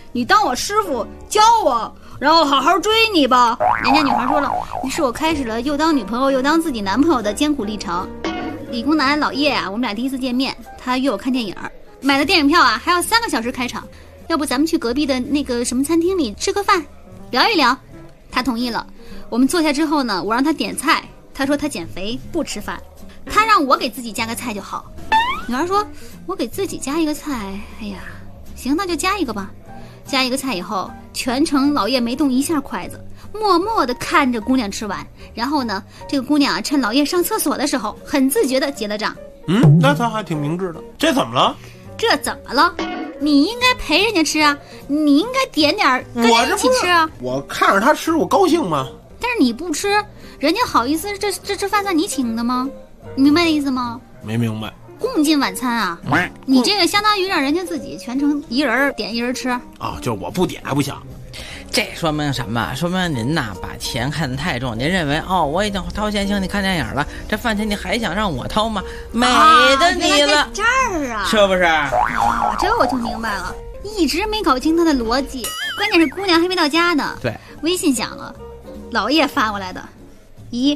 你当我师傅教我，然后好好追你吧。人家女孩说了，于是我开始了又当女朋友又当自己男朋友的艰苦历程。理工男老叶啊，我们俩第一次见面，他约我看电影，买的电影票啊还要3个小时开场，要不咱们去隔壁的那个什么餐厅里吃个饭，聊一聊。他同意了。我们坐下之后呢，我让他点菜，他说他减肥不吃饭，他让我给自己加个菜就好。女孩说，我给自己加一个菜，哎呀，行，那就加一个吧。加一个菜以后，全程老叶没动一下筷子，默默地看着姑娘吃完。然后呢，这个姑娘啊，趁老叶上厕所的时候，很自觉地结了账。 那他还挺明智的。这怎么了？ 这怎么了？你应该陪人家吃啊，你应该点点跟人一起吃啊。 我看着他吃，我高兴吗？ 但是你不吃，人家好意思这饭算你请的吗？你明白这意思吗？ 没明白。 共进晚餐啊，你这个相当于让人家自己全程一人点一人吃啊，就是我不点还不行。 这说明什么？说明您呐把钱看得太重，您认为我已经掏钱请你看电影了，这饭钱你还想让我掏吗？美的你了， 这儿啊， 是不是？ 这我就明白了，一直没搞清他的逻辑。关键是姑娘还没到家呢， 对， 微信响了，老叶发过来的， 咦，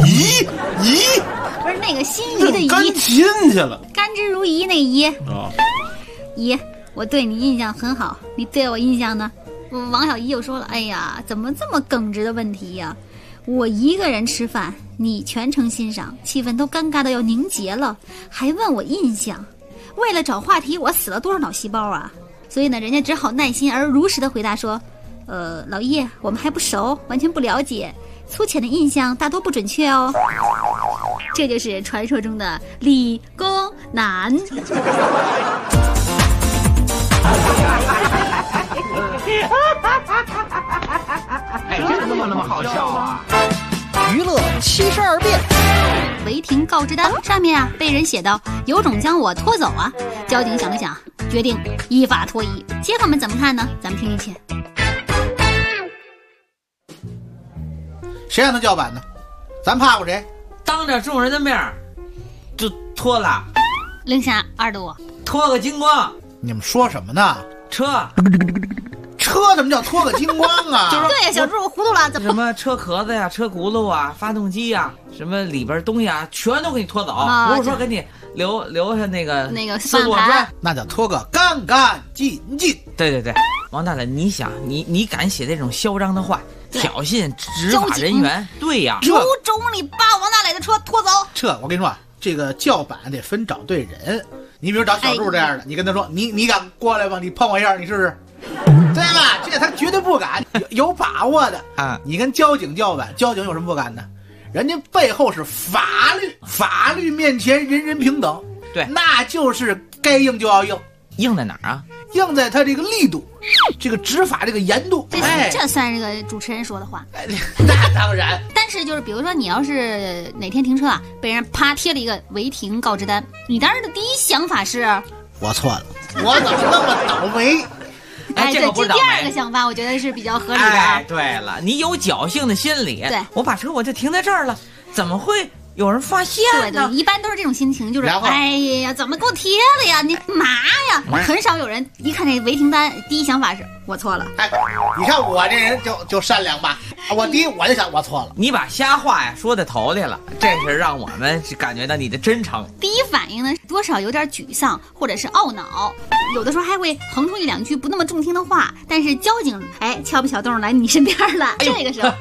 不是那个心仪的仪， 干亲去了， 甘之如饴那仪仪，我对你印象很好，你对我印象呢？王小姨又说了，哎呀，怎么这么耿直的问题呀？我一个人吃饭，你全程欣赏，气氛都尴尬的要凝结了，还问我印象，为了找话题，我死了多少脑细胞啊？所以呢，人家只好耐心而如实的回答说，老叶，我们还不熟，完全不了解，粗浅的印象大多不准确哦。这就是传说中的理工男。 这怎么那么好笑啊？ 娱乐72变， 违停告知单上面啊被人写到有种将我拖走啊。交警想了想，决定依法脱衣。街坊们怎么看呢？咱们听一听。 谁让他叫板呢？咱怕过谁？ 当着众人的面就脱了， 零下2度， 脱个精光。 你们说什么呢？ 车怎么叫脱个精光啊？ 对呀，小猪我糊涂了，怎么什么车壳子呀、车轱辘啊、发动机呀，什么里边东西啊，全都给你拖走，不是说给你留下那个四座砖， 那叫脱个干干净净。 对，王大胆，你想，你敢写这种嚣张的话，挑衅执法人员？对呀， 有种你把王大磊的车拖走。 我跟你说啊，这个叫板得分找对人。你比如找小柱这样的，你跟他说，你敢过来吗？你碰我一下，你试试。对吧？这他绝对不敢，有把握的啊！你跟交警叫板，交警有什么不敢的？人家背后是法律，法律面前人人平等。 对， 那就是该硬就要硬， 硬在哪儿啊？ 硬在他这个力度，这个执法这个严度。 这算是个主持人说的话。 那当然。 但是就是比如说你要是哪天停车啊，被人啪贴了一个违停告知单，你当时的第一想法是， 我错了，我怎么那么倒霉？ 这个不是倒霉。 第二个想法我觉得是比较合理的。 对了，你有侥幸的心理。 对， 我把车我就停在这儿了，怎么会有人发现呢？ 对，一般都是这种心情，就是哎呀，怎么给我贴了呀？你嘛呀？很少有人一看这违停单，第一想法是我错了。 你看我这人就善良吧，我就想我错了。 你把瞎话呀说在头里了，这是让我们感觉到你的真诚。 第一反应呢，多少有点沮丧或者是懊恼，有的时候还会横出1-2句不那么中听的话。但是交警敲不小洞来你身边了，这个时候，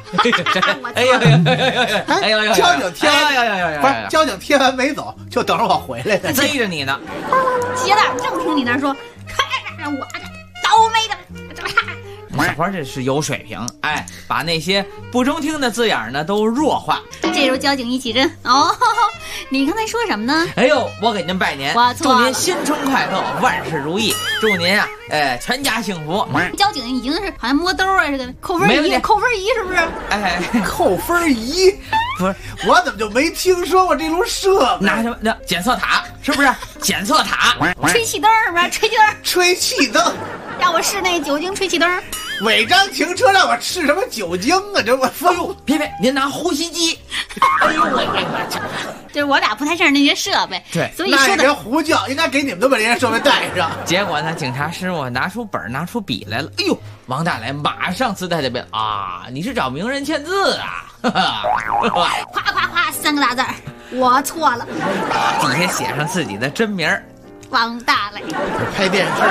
交警贴完，不是交警贴完没走，就等着我回来呢， 追着你呢。 结了，正听你那说，我倒霉的。 小花这是有水平，把那些不中听的字眼呢都弱化。 这时候交警一起身，你刚才说什么呢？ 我给您拜年，祝您新春快乐，万事如意，祝您啊，全家幸福。 交警已经是好像摸兜似的，扣分仪是不是？ 扣分仪。不是，我怎么就没听说过这种设备？ 拿什么？检测塔是不是？检测塔， 吹气灯是不是？ 吹气灯， 让我试那个酒精吹气灯。 违章停车让我试什么酒精啊？这我别，您拿呼吸机， 哎呦我就是我俩不太认识那些设备， 对， 所以说的人胡叫，应该给你们都把这些设备带上。 结果呢，警察师傅拿出本拿出笔来了，哎呦，王大来马上自带的笔啊，你是找名人签字啊？ 夸夸夸3个大字儿，我错了， 底下写上自己的真名王大雷。 拍电视，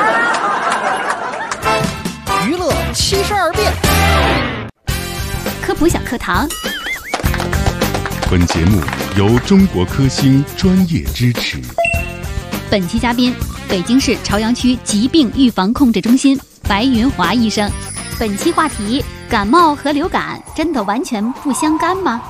娱乐72变， 科普小课堂。 本节目由中国科兴专业支持。 本期嘉宾：北京市朝阳区疾病预防控制中心白云华医生。本期话题：感冒和流感真的完全不相干吗？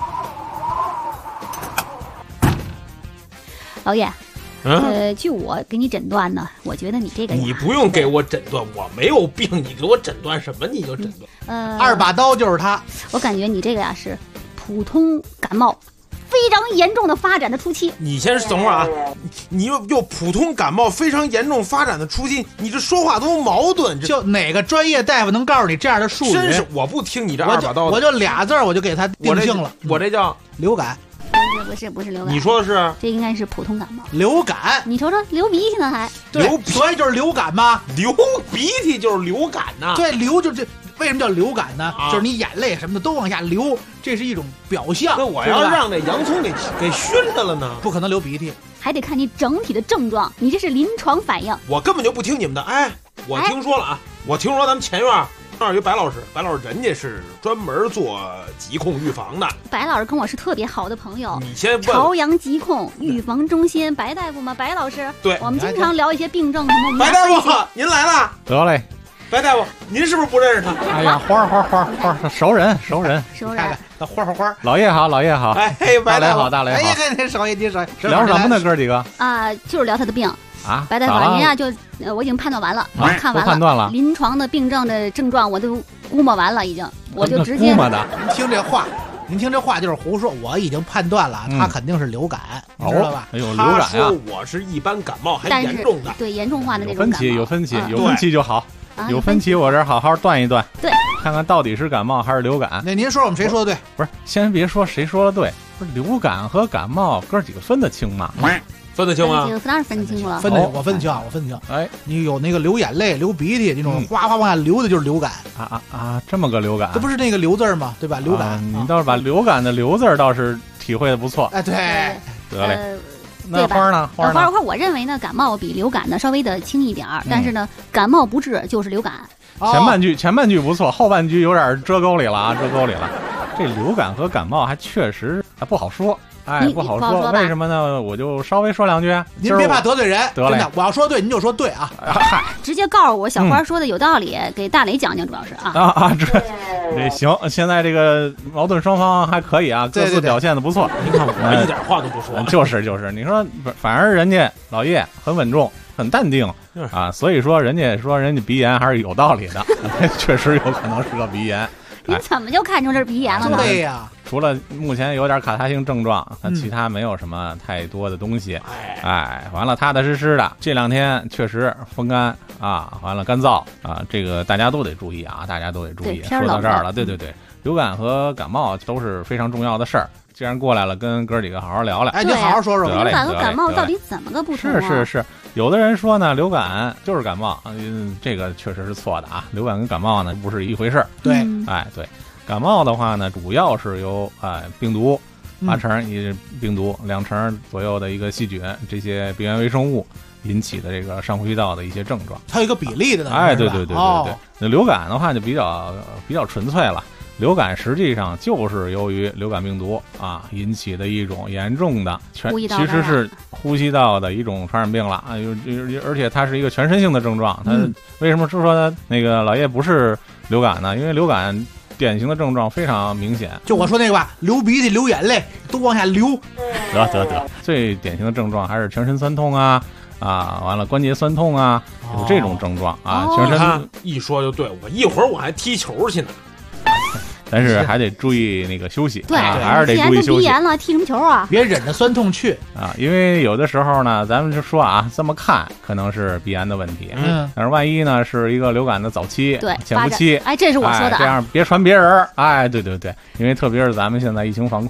老叶，据我给你诊断呢，我觉得你这个你不用给我诊断，我没有病，你给我诊断什么你就诊断。 2把刀就是他。 我感觉你这个呀是普通感冒。非常严重的发展的初期， 你先等会儿啊！你又普通感冒非常严重发展的初期，你这说话都矛盾。 就哪个专业大夫能告诉你这样的术语？ 真是我不听你这2把刀， 我就俩字我就给他定性了。 我这叫流感。 不是流感。 你说的是？ 这应该是普通感冒。 流感， 你瞅瞅，流鼻涕呢还？ 对，所以就是流感吗？ 流鼻涕就是流感呐。 对，流就这。为什么叫流感呢？就是你眼泪什么的都往下流，这是一种表象。 那我要让这洋葱给熏的了呢？ 不可能流鼻涕， 还得看你整体的症状，你这是临床反应。 我根本就不听你们的。我听说了啊，我听说咱们前院有白老师人家是专门做疾控预防的。 白老师跟我是特别好的朋友。 你先问朝阳疾控预防中心白大夫吗？白老师， 对， 我们经常聊一些病症什么。 白大夫，您来了。 得嘞。 白大夫，您是不是不认识他？ 哎呀，花熟人。 那花， 老叶好。 哎， 大雷好。 哎呀，你少爷， 聊什么呢，哥几个？ 就是聊他的病啊。 白大夫，您呀就我已经判断完了，看完了， 判断了， 临床的病症的症状我都估摸完了，已经，我就直接。 估摸的。 您听这话就是胡说，我已经判断了，他肯定是流感，你知道吧？ 哎呦，流感啊！ 他说我是一般感冒，还严重的， 对严重化的那种感冒。 有分歧就好。有分歧，我这好好断一断， 对， 看看到底是感冒还是流感。 那您说我们谁说的对？ 不是，先别说谁说的对，不是流感和感冒哥几个分得清吗？ 分得清吗？ 当然分清楚了。 我分得清。 哎， 你有那个流眼泪、流鼻涕这种哗哗往下流的，就是流感这么个流感， 这不是那个流字吗？对吧？流感， 你倒是把流感的流字倒是体会的不错。 哎，对， 得嘞。 那花呢？花， 我认为呢，感冒比流感呢稍微的轻一点儿，但是呢，感冒不治就是流感。 前半句不错，后半句有点遮沟里了。这流感和感冒还确实不好说，不好说。为什么呢？我就稍微说两句。 您别怕得罪人， 真的，我要说对您就说对啊。 嗨， 直接告诉我小花说的有道理，给大雷讲讲，主要是这行。现在这个矛盾双方还可以啊，各自表现的不错。 你看我一点话都不说。 就是，你说反而人家老叶很稳重。很淡定啊，所以说人家鼻炎还是有道理的，确实有可能是个鼻炎。 你怎么就看出这是鼻炎了呢？ 对呀， 除了目前有点卡他性症状，其他没有什么太多的东西。完了踏踏实实的，这2天确实风干啊，完了干燥啊，这个大家都得注意啊，说到这儿了，对，流感和感冒都是非常重要的事儿。既然过来了，跟哥几个好好聊聊。 哎，你好好说说， 流感和感冒到底怎么个不同啊？是，有的人说呢，流感就是感冒，这个确实是错的啊。流感跟感冒呢不是一回事儿。 对， 对，感冒的话呢，主要是由病毒8成病毒2成左右的一个细菌，这些病原微生物引起的这个上呼吸道的一些症状。 它有一个比例的呢。 对。那流感的话就比较纯粹了。流感实际上就是由于流感病毒引起的一种严重的其实是呼吸道的一种传染病了啊，而且它是一个全身性的症状。它为什么说那个老叶不是流感呢？因为流感典型的症状非常明显， 就我说那个吧，流鼻涕、流眼泪都往下流。 得，最典型的症状还是全身酸痛完了关节酸痛有这种症状全身一说就对，我一会儿我还踢球去呢。 但是还得注意那个休息， 对， 还是得注意休息。 鼻炎了，踢什么球啊？ 别忍着酸痛去因为有的时候呢，咱们就说这么看可能是鼻炎的问题，但是万一呢是一个流感的早期、 对潜伏期， 这是我说的， 这样别传别人。对，因为特别是咱们现在疫情防控，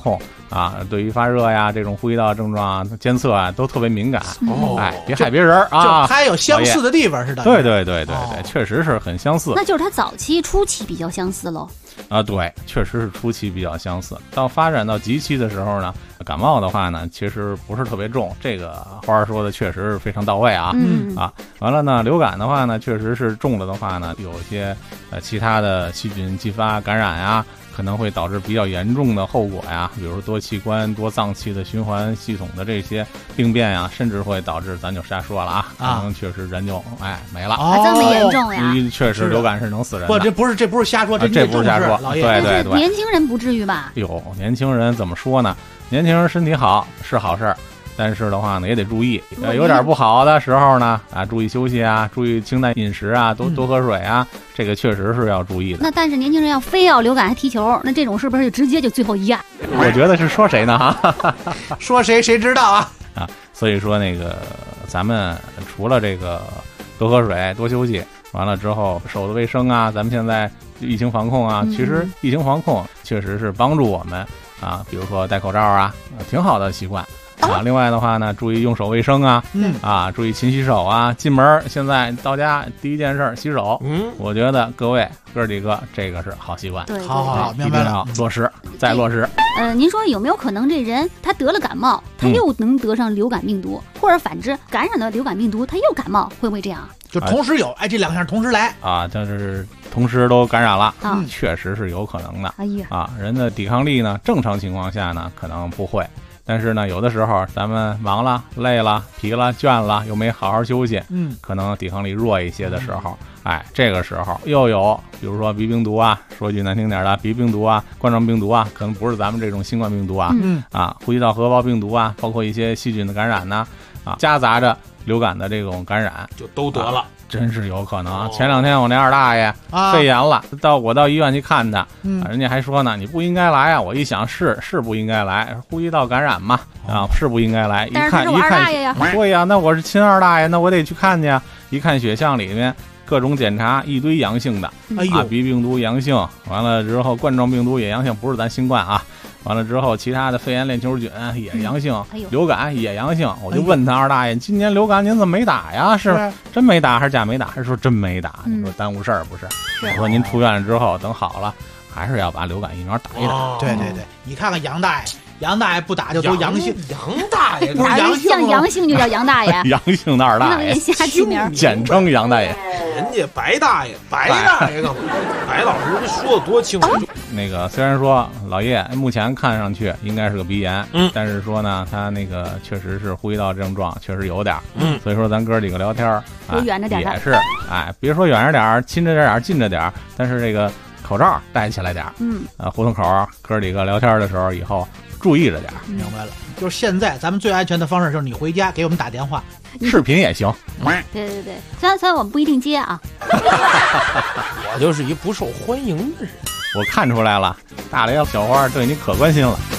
啊，对于发热呀这种呼吸道症状啊监测啊都特别敏感。别害别人啊， 它有相似的地方是的。 对，确实是很相似。 那就是它早期初期比较相似喽。 对，确实是初期比较相似。到发展到急期的时候呢，感冒的话呢，其实不是特别重。这个花儿说的确实是非常到位啊。完了呢，流感的话呢，确实是重了的话呢，有一些其他的细菌继发感染呀，可能会导致比较严重的后果呀，比如多器官、多脏器的循环系统的这些病变呀，甚至会导致咱就瞎说了啊，可能确实人就没了。 这么严重呀？ 确实流感是能死人的。 这不是瞎说， 这不是瞎说。对， 年轻人不至于吧？ 年轻人怎么说呢？年轻人身体好是好事儿。但是的话呢，也得注意，有点不好的时候呢，注意休息啊，注意清淡饮食啊，多喝水啊，这个确实是要注意的。 那但是年轻人非要流感还踢球，那这种是不是就直接就最后一案？ 我觉得是说谁呢？ 说谁知道啊？ 所以说那个咱们除了这个多喝水、多休息，完了之后手的卫生啊，咱们现在疫情防控啊，其实疫情防控确实是帮助我们比如说戴口罩啊，挺好的习惯。另外的话呢，注意用手卫生啊，注意勤洗手啊。进门现在到家第一件事洗手。我觉得各位哥几个这个是好习惯。 对， 好，明白了， 一定要落实，再落实。 您说有没有可能这人他得了感冒，他又能得上流感病毒，或者反之感染了流感病毒，他又感冒，会不会这样？ 就同时有，这两项同时来就是同时都感染了，确实是有可能的。人的抵抗力呢，正常情况下呢，可能不会。但是呢，有的时候咱们忙了、累了、疲了、倦了，又没好好休息，可能抵抗力弱一些的时候，这个时候又有，比如说鼻病毒啊，说句难听点的，鼻病毒啊、冠状病毒啊，可能不是咱们这种新冠病毒啊，呼吸道合胞病毒啊，包括一些细菌的感染呐，夹杂着流感的这种感染， 就都得了。 真是有可能。前两天我那二大爷肺炎了，我到医院去看他，人家还说呢，你不应该来啊。我一想是不应该来，呼吸道感染嘛，是不应该来。 但是他是我二大爷呀。 对呀，那我是亲二大爷，那我得去看去。一看血项里面各种检查一堆阳性的，鼻病毒阳性，完了之后冠状病毒也阳性，不是咱新冠啊。完了之后，其他的肺炎链球菌也阳性，流感也阳性。我就问他二大爷，今年流感您怎么没打呀？是真没打还是假没打？还是说真没打？你说耽误事儿不是？我说您出院了之后等好了，还是要把流感疫苗打一打。 对，你看看杨大爷不打就都阳性， 杨大爷不是阳性，像阳性就叫杨大爷， 阳性的二大爷， 瞎起名， 简称杨大爷。 人家白大爷干嘛？白老师说的多清楚。 那个虽然说老爷目前看上去应该是个鼻炎，但是说呢，他那个确实是呼吸道症状，确实有点，所以说咱哥几个聊天都远着点， 也是，别说远着点，亲着点，近着点，但是这个口罩戴起来点，胡同口哥几个聊天的时候以后注意着点。 明白了，就是现在咱们最安全的方式就是你回家给我们打电话， 视频也行。 对，虽然我们不一定接啊。 我就是一不受欢迎的人。 我看出来了，大雷小花对你可关心了。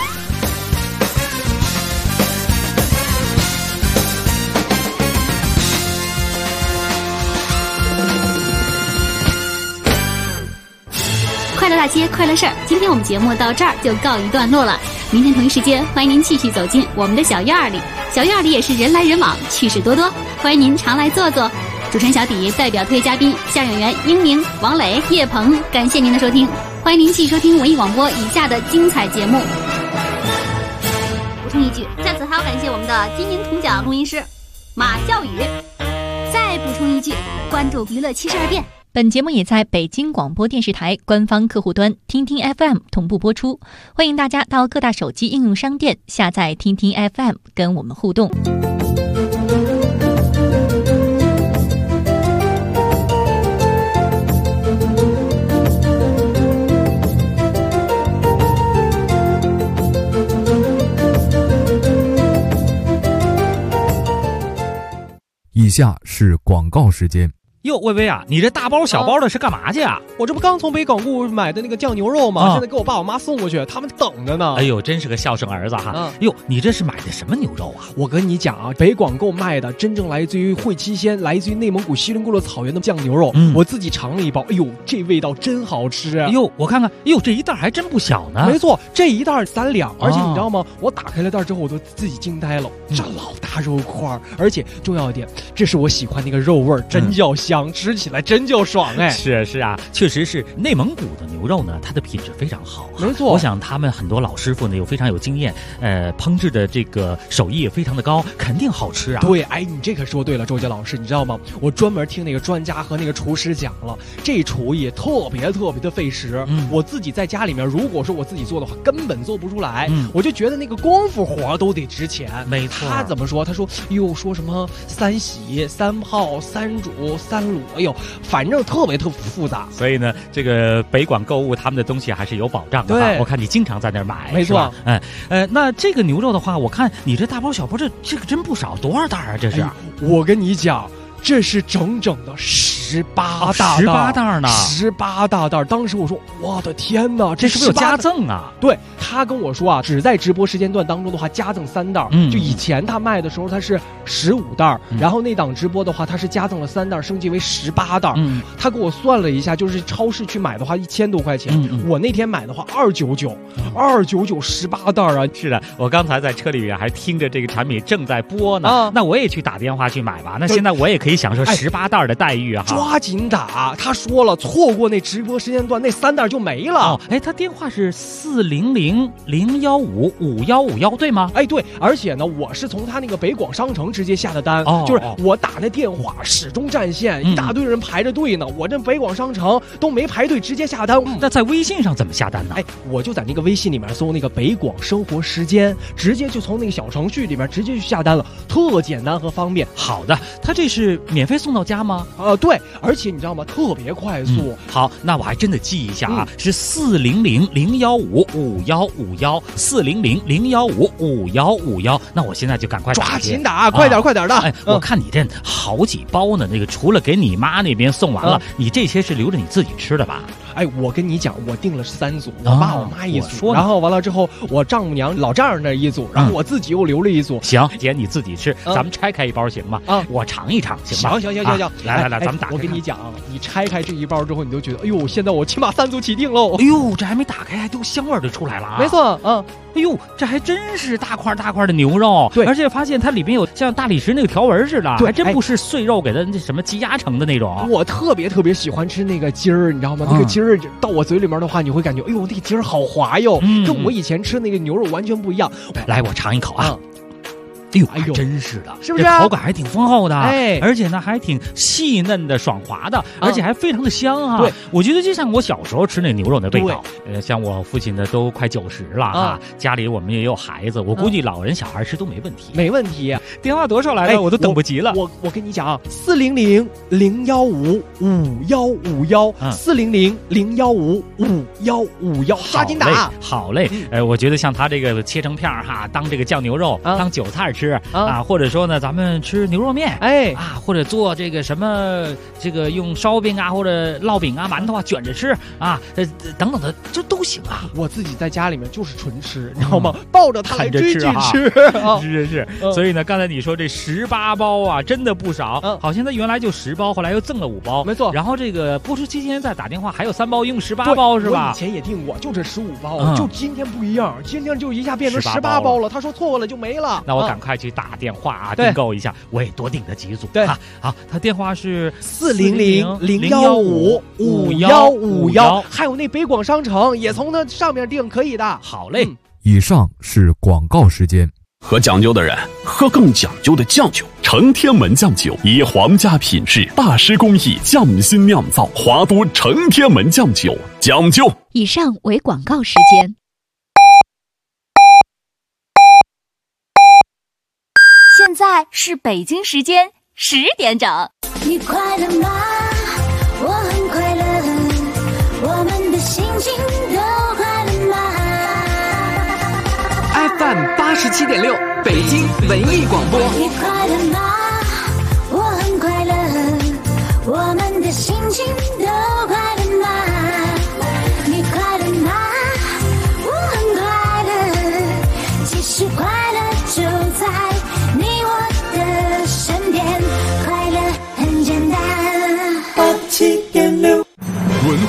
快乐大街，快乐事儿。今天我们节目到这儿就告一段落了。明天同一时间，欢迎您继续走进我们的小院儿里。小院儿里也是人来人往，趣事多多，欢迎您常来坐坐。主持人小迪代表特约嘉宾相声演员英明、王磊、叶鹏，感谢您的收听，欢迎您继续收听文艺广播以下的精彩节目。补充一句，在此还要感谢我们的金银铜奖录音师马笑宇。再补充一句，关注娱乐72变。 本节目也在北京广播电视台官方客户端听听 FM 同步播出，欢迎大家到各大手机应用商店下载听听 FM 跟我们互动。 以下是广告时间。 哟，薇薇啊，你这大包小包的是干嘛去啊？ 我这不刚从北广固买的那个酱牛肉吗？现在给我爸我妈送过去，他们等着呢。 哎呦，真是个孝顺儿子哈！哟，你这是买的什么牛肉啊？ 我跟你讲啊，北广购卖的真正来自于会期鲜，来自于内蒙古锡林郭勒草原的酱牛肉，我自己尝了一包，哎呦，这味道真好吃！ 哎呦，我看看，哎呦，这一袋还真不小呢。 没错，这一袋3两，而且你知道吗？我打开了袋之后，我都自己惊呆了，这老大肉块，而且重要一点，这是我喜欢那个肉味儿，真叫香，吃起来真叫爽哎！ 是啊，确实是内蒙古的牛肉呢，它的品质非常好。 没错， 我想他们很多老师傅呢，又非常有经验，烹制的这个手艺也非常的高，肯定好吃啊。 对，哎，你这可说对了，周杰老师，你知道吗？我专门听那个专家和那个厨师讲了，这厨艺特别的费时。我自己在家里面，如果说我自己做的话，根本做不出来。我就觉得那个功夫活都得值钱。 没错， 他怎么说？他说哟，说什么3洗、3泡、3煮、3卤，哎呦，反正特别复杂。 所以呢，这个北广购物他们的东西还是有保障的。 对， 我看你经常在那儿买， 没错。 那这个牛肉的话，我看你这大包小包，这个真不少，多少袋啊？这是？ 我跟你讲，这是整整的18袋呢 ，18大袋。当时我说，我的天哪， 这是不是有加赠啊？ 对，他跟我说啊，只在直播时间段当中的话，加赠3袋。就以前他卖的时候，他是15袋，然后那档直播的话，他是加赠了3袋，升级为18袋。他给我算了一下，就是超市去买的话，1000多块钱。我那天买的话，299，299 18袋啊！ 是的，我刚才在车里面还听着这个产品正在播呢。那我也去打电话去买吧。那现在我也可以享受18袋的待遇啊！ 抓紧打！他说了，错过那直播时间段，那3袋就没了。 他电话是400-015-5151，对吗？ 对，而且呢，我是从他那个北广商城直接下的单，就是我打那电话始终占线，一大堆人排着队呢。我这北广商城都没排队，直接下单。 那在微信上怎么下单呢？ 我就在那个微信里面搜那个北广生活时间，直接就从那个小程序里面直接去下单了，特简单和方便。 好的，他这是免费送到家吗？ 对，而且你知道吗？特别快速。 好，那我还真得记一下啊，是400-015-5151，400-015-5151。那我现在就赶快抓紧打，快点的。 我看你这好几包呢，那个除了给你妈那边送完了，你这些是留着你自己吃的吧？ 我跟你讲，我订了3组，我爸我妈一组，然后完了之后，我丈母娘老丈人那一组，然后我自己又留了一组。 行，姐你自己吃，咱们拆开一包行吗？我尝一尝，行吧？ 行， 来，咱们打开。 我跟你讲，你拆开这一包之后，你就觉得，哎呦，现在我起码3组起订喽。 哎呦，这还没打开，都香味就出来了啊！ 没错， 哎呦，这还真是大块的牛肉， 对， 而且发现它里边有像大理石那个条纹似的，还真不是碎肉给它那什么积压成的那种。 我特别喜欢吃那个筋儿，你知道吗？那个筋儿到我嘴里面的话，你会感觉，哎呦，那个筋儿好滑哟，跟我以前吃那个牛肉完全不一样。 来，我尝一口啊。哎呦，真是的， 是不是？ 这口感还挺丰厚的，而且呢还挺细嫩的、爽滑的，而且还非常的香啊！ 对， 我觉得就像我小时候吃那牛肉的味道。像我父亲呢都快90了啊，家里我们也有孩子，我估计老人小孩吃都没问题。 没问题。 电话多少来了？我都等不及了。 我跟你讲，400-015-5151，400-015-5151，抓紧打！ 好嘞，我觉得像他这个切成片哈，当这个酱牛肉，当韭菜吃啊，或者说呢，咱们吃牛肉面，或者做这个什么，这个用烧饼啊，或者烙饼啊、馒头啊卷着吃啊，等等的，这都行啊。 我自己在家里面就是纯吃，你知道吗？抱着它来追剧吃， 是。所以呢，刚才你说这18包啊，真的不少，好像他原来就10包，后来又赠了5包， 没错。 然后这个播出期间再打电话，还有3包，一共18包是吧？ 我以前也订过，就这15包，就今天不一样，今天就一下变成18包了。他说错了就没了， 那我赶快去打电话啊，订购一下，我也多订了几组。 对， 好，他电话是 400-015-5151，还有那北广商城也从那上面订，可以的。 好嘞。 以上是广告时间。 喝讲究的人喝更讲究的酱酒，成天门酱酒以皇家品质、大师工艺匠心酿造，华都成天门酱酒讲究。 以上为广告时间。 现在是北京时间10点整。 你快乐吗？我很快乐，我们的心情都快乐吗 ？FM 87.6，北京文艺广播。 你快乐吗？我很快乐，我们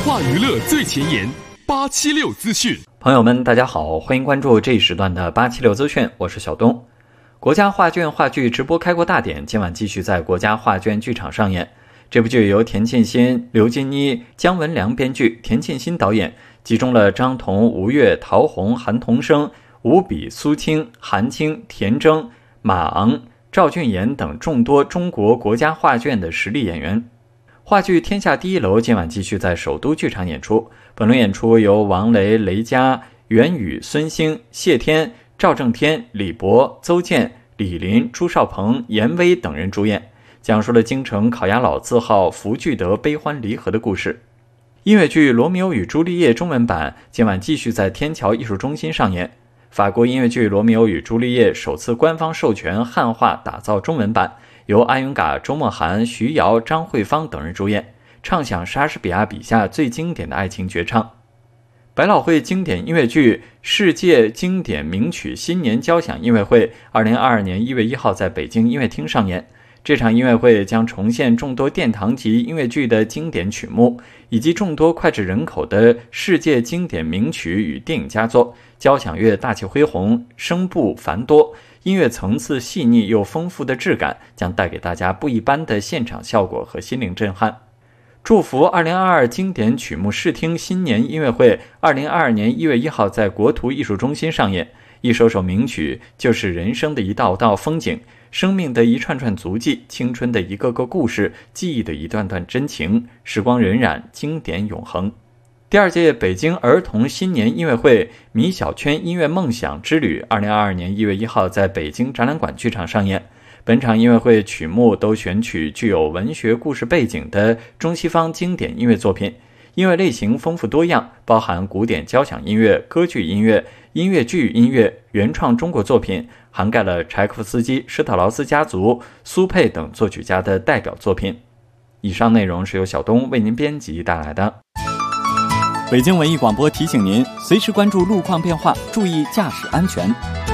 话娱乐最前沿，876资讯。 朋友们，大家好，欢迎关注这一时段的876资讯，我是小东。国家画卷话剧直播开国大典今晚继续在国家画卷剧场上演。这部剧由田沁鑫、刘金妮、姜文良编剧，田沁鑫导演，集中了张彤、吴越、陶虹、韩童生、吴比、苏青、韩青、田铮、马昂、赵俊妍等众多中国国家画卷的实力演员。话剧《天下第一楼》今晚继续在首都剧场演出。本轮演出由王雷、雷佳、袁宇、孙兴、谢天、赵正天、李博、邹健、李林、朱少鹏、严威等人主演，讲述了京城烤鸭佬字号福聚德悲欢离合的故事。音乐剧《罗密欧与朱丽叶》中文版今晚继续在天桥艺术中心上演。法国音乐剧《罗密欧与朱丽叶》首次官方授权汉化打造中文版，由阿云嘎、周墨涵、徐瑶、张慧芳等人主演，唱响莎士比亚笔下最经典的爱情绝唱。百老汇经典音乐剧世界经典名曲新年交响音乐会2022年1月1号在北京音乐厅上演。这场音乐会将重现众多殿堂级音乐剧的经典曲目，以及众多脍炙人口的世界经典名曲与电影佳作。交响乐大气恢宏，声部繁多，音乐层次细腻又丰富的质感，将带给大家不一般的现场效果和心灵震撼。祝福2022经典曲目试听新年音乐会2022年1月1号在国图艺术中心上演。一首首名曲就是人生的一道道风景，生命的一串串足迹，青春的一个个故事，记忆的一段段真情，时光荏苒，经典永恒。第二届北京儿童新年音乐会米小圈音乐梦想之旅2022年1月1号在北京展览馆剧场上演。本场音乐会曲目都选取具有文学故事背景的中西方经典音乐作品，音乐类型丰富多样，包含古典交响音乐、歌剧音乐、音乐剧音乐、原创中国作品，涵盖了柴可夫斯基、施特劳斯家族、苏佩等作曲家的代表作品。以上内容是由小东为您编辑带来的。 北京文艺广播提醒您，随时关注路况变化，注意驾驶安全。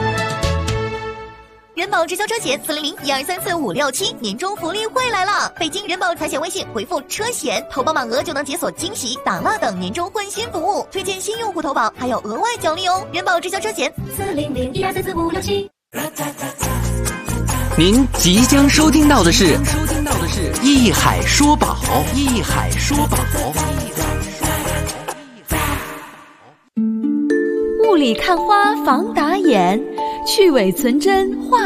人保直销车险400-1234567年终福利会来了！北京人保财险微信回复车险，投保满额就能解锁惊喜、打蜡等年终换新服务，推荐新用户投保还有额外奖励哦！人保直销车险400-1234567。 您即将收听到的是艺海说宝，艺海说宝。 雾里看花防打眼，去伪存真画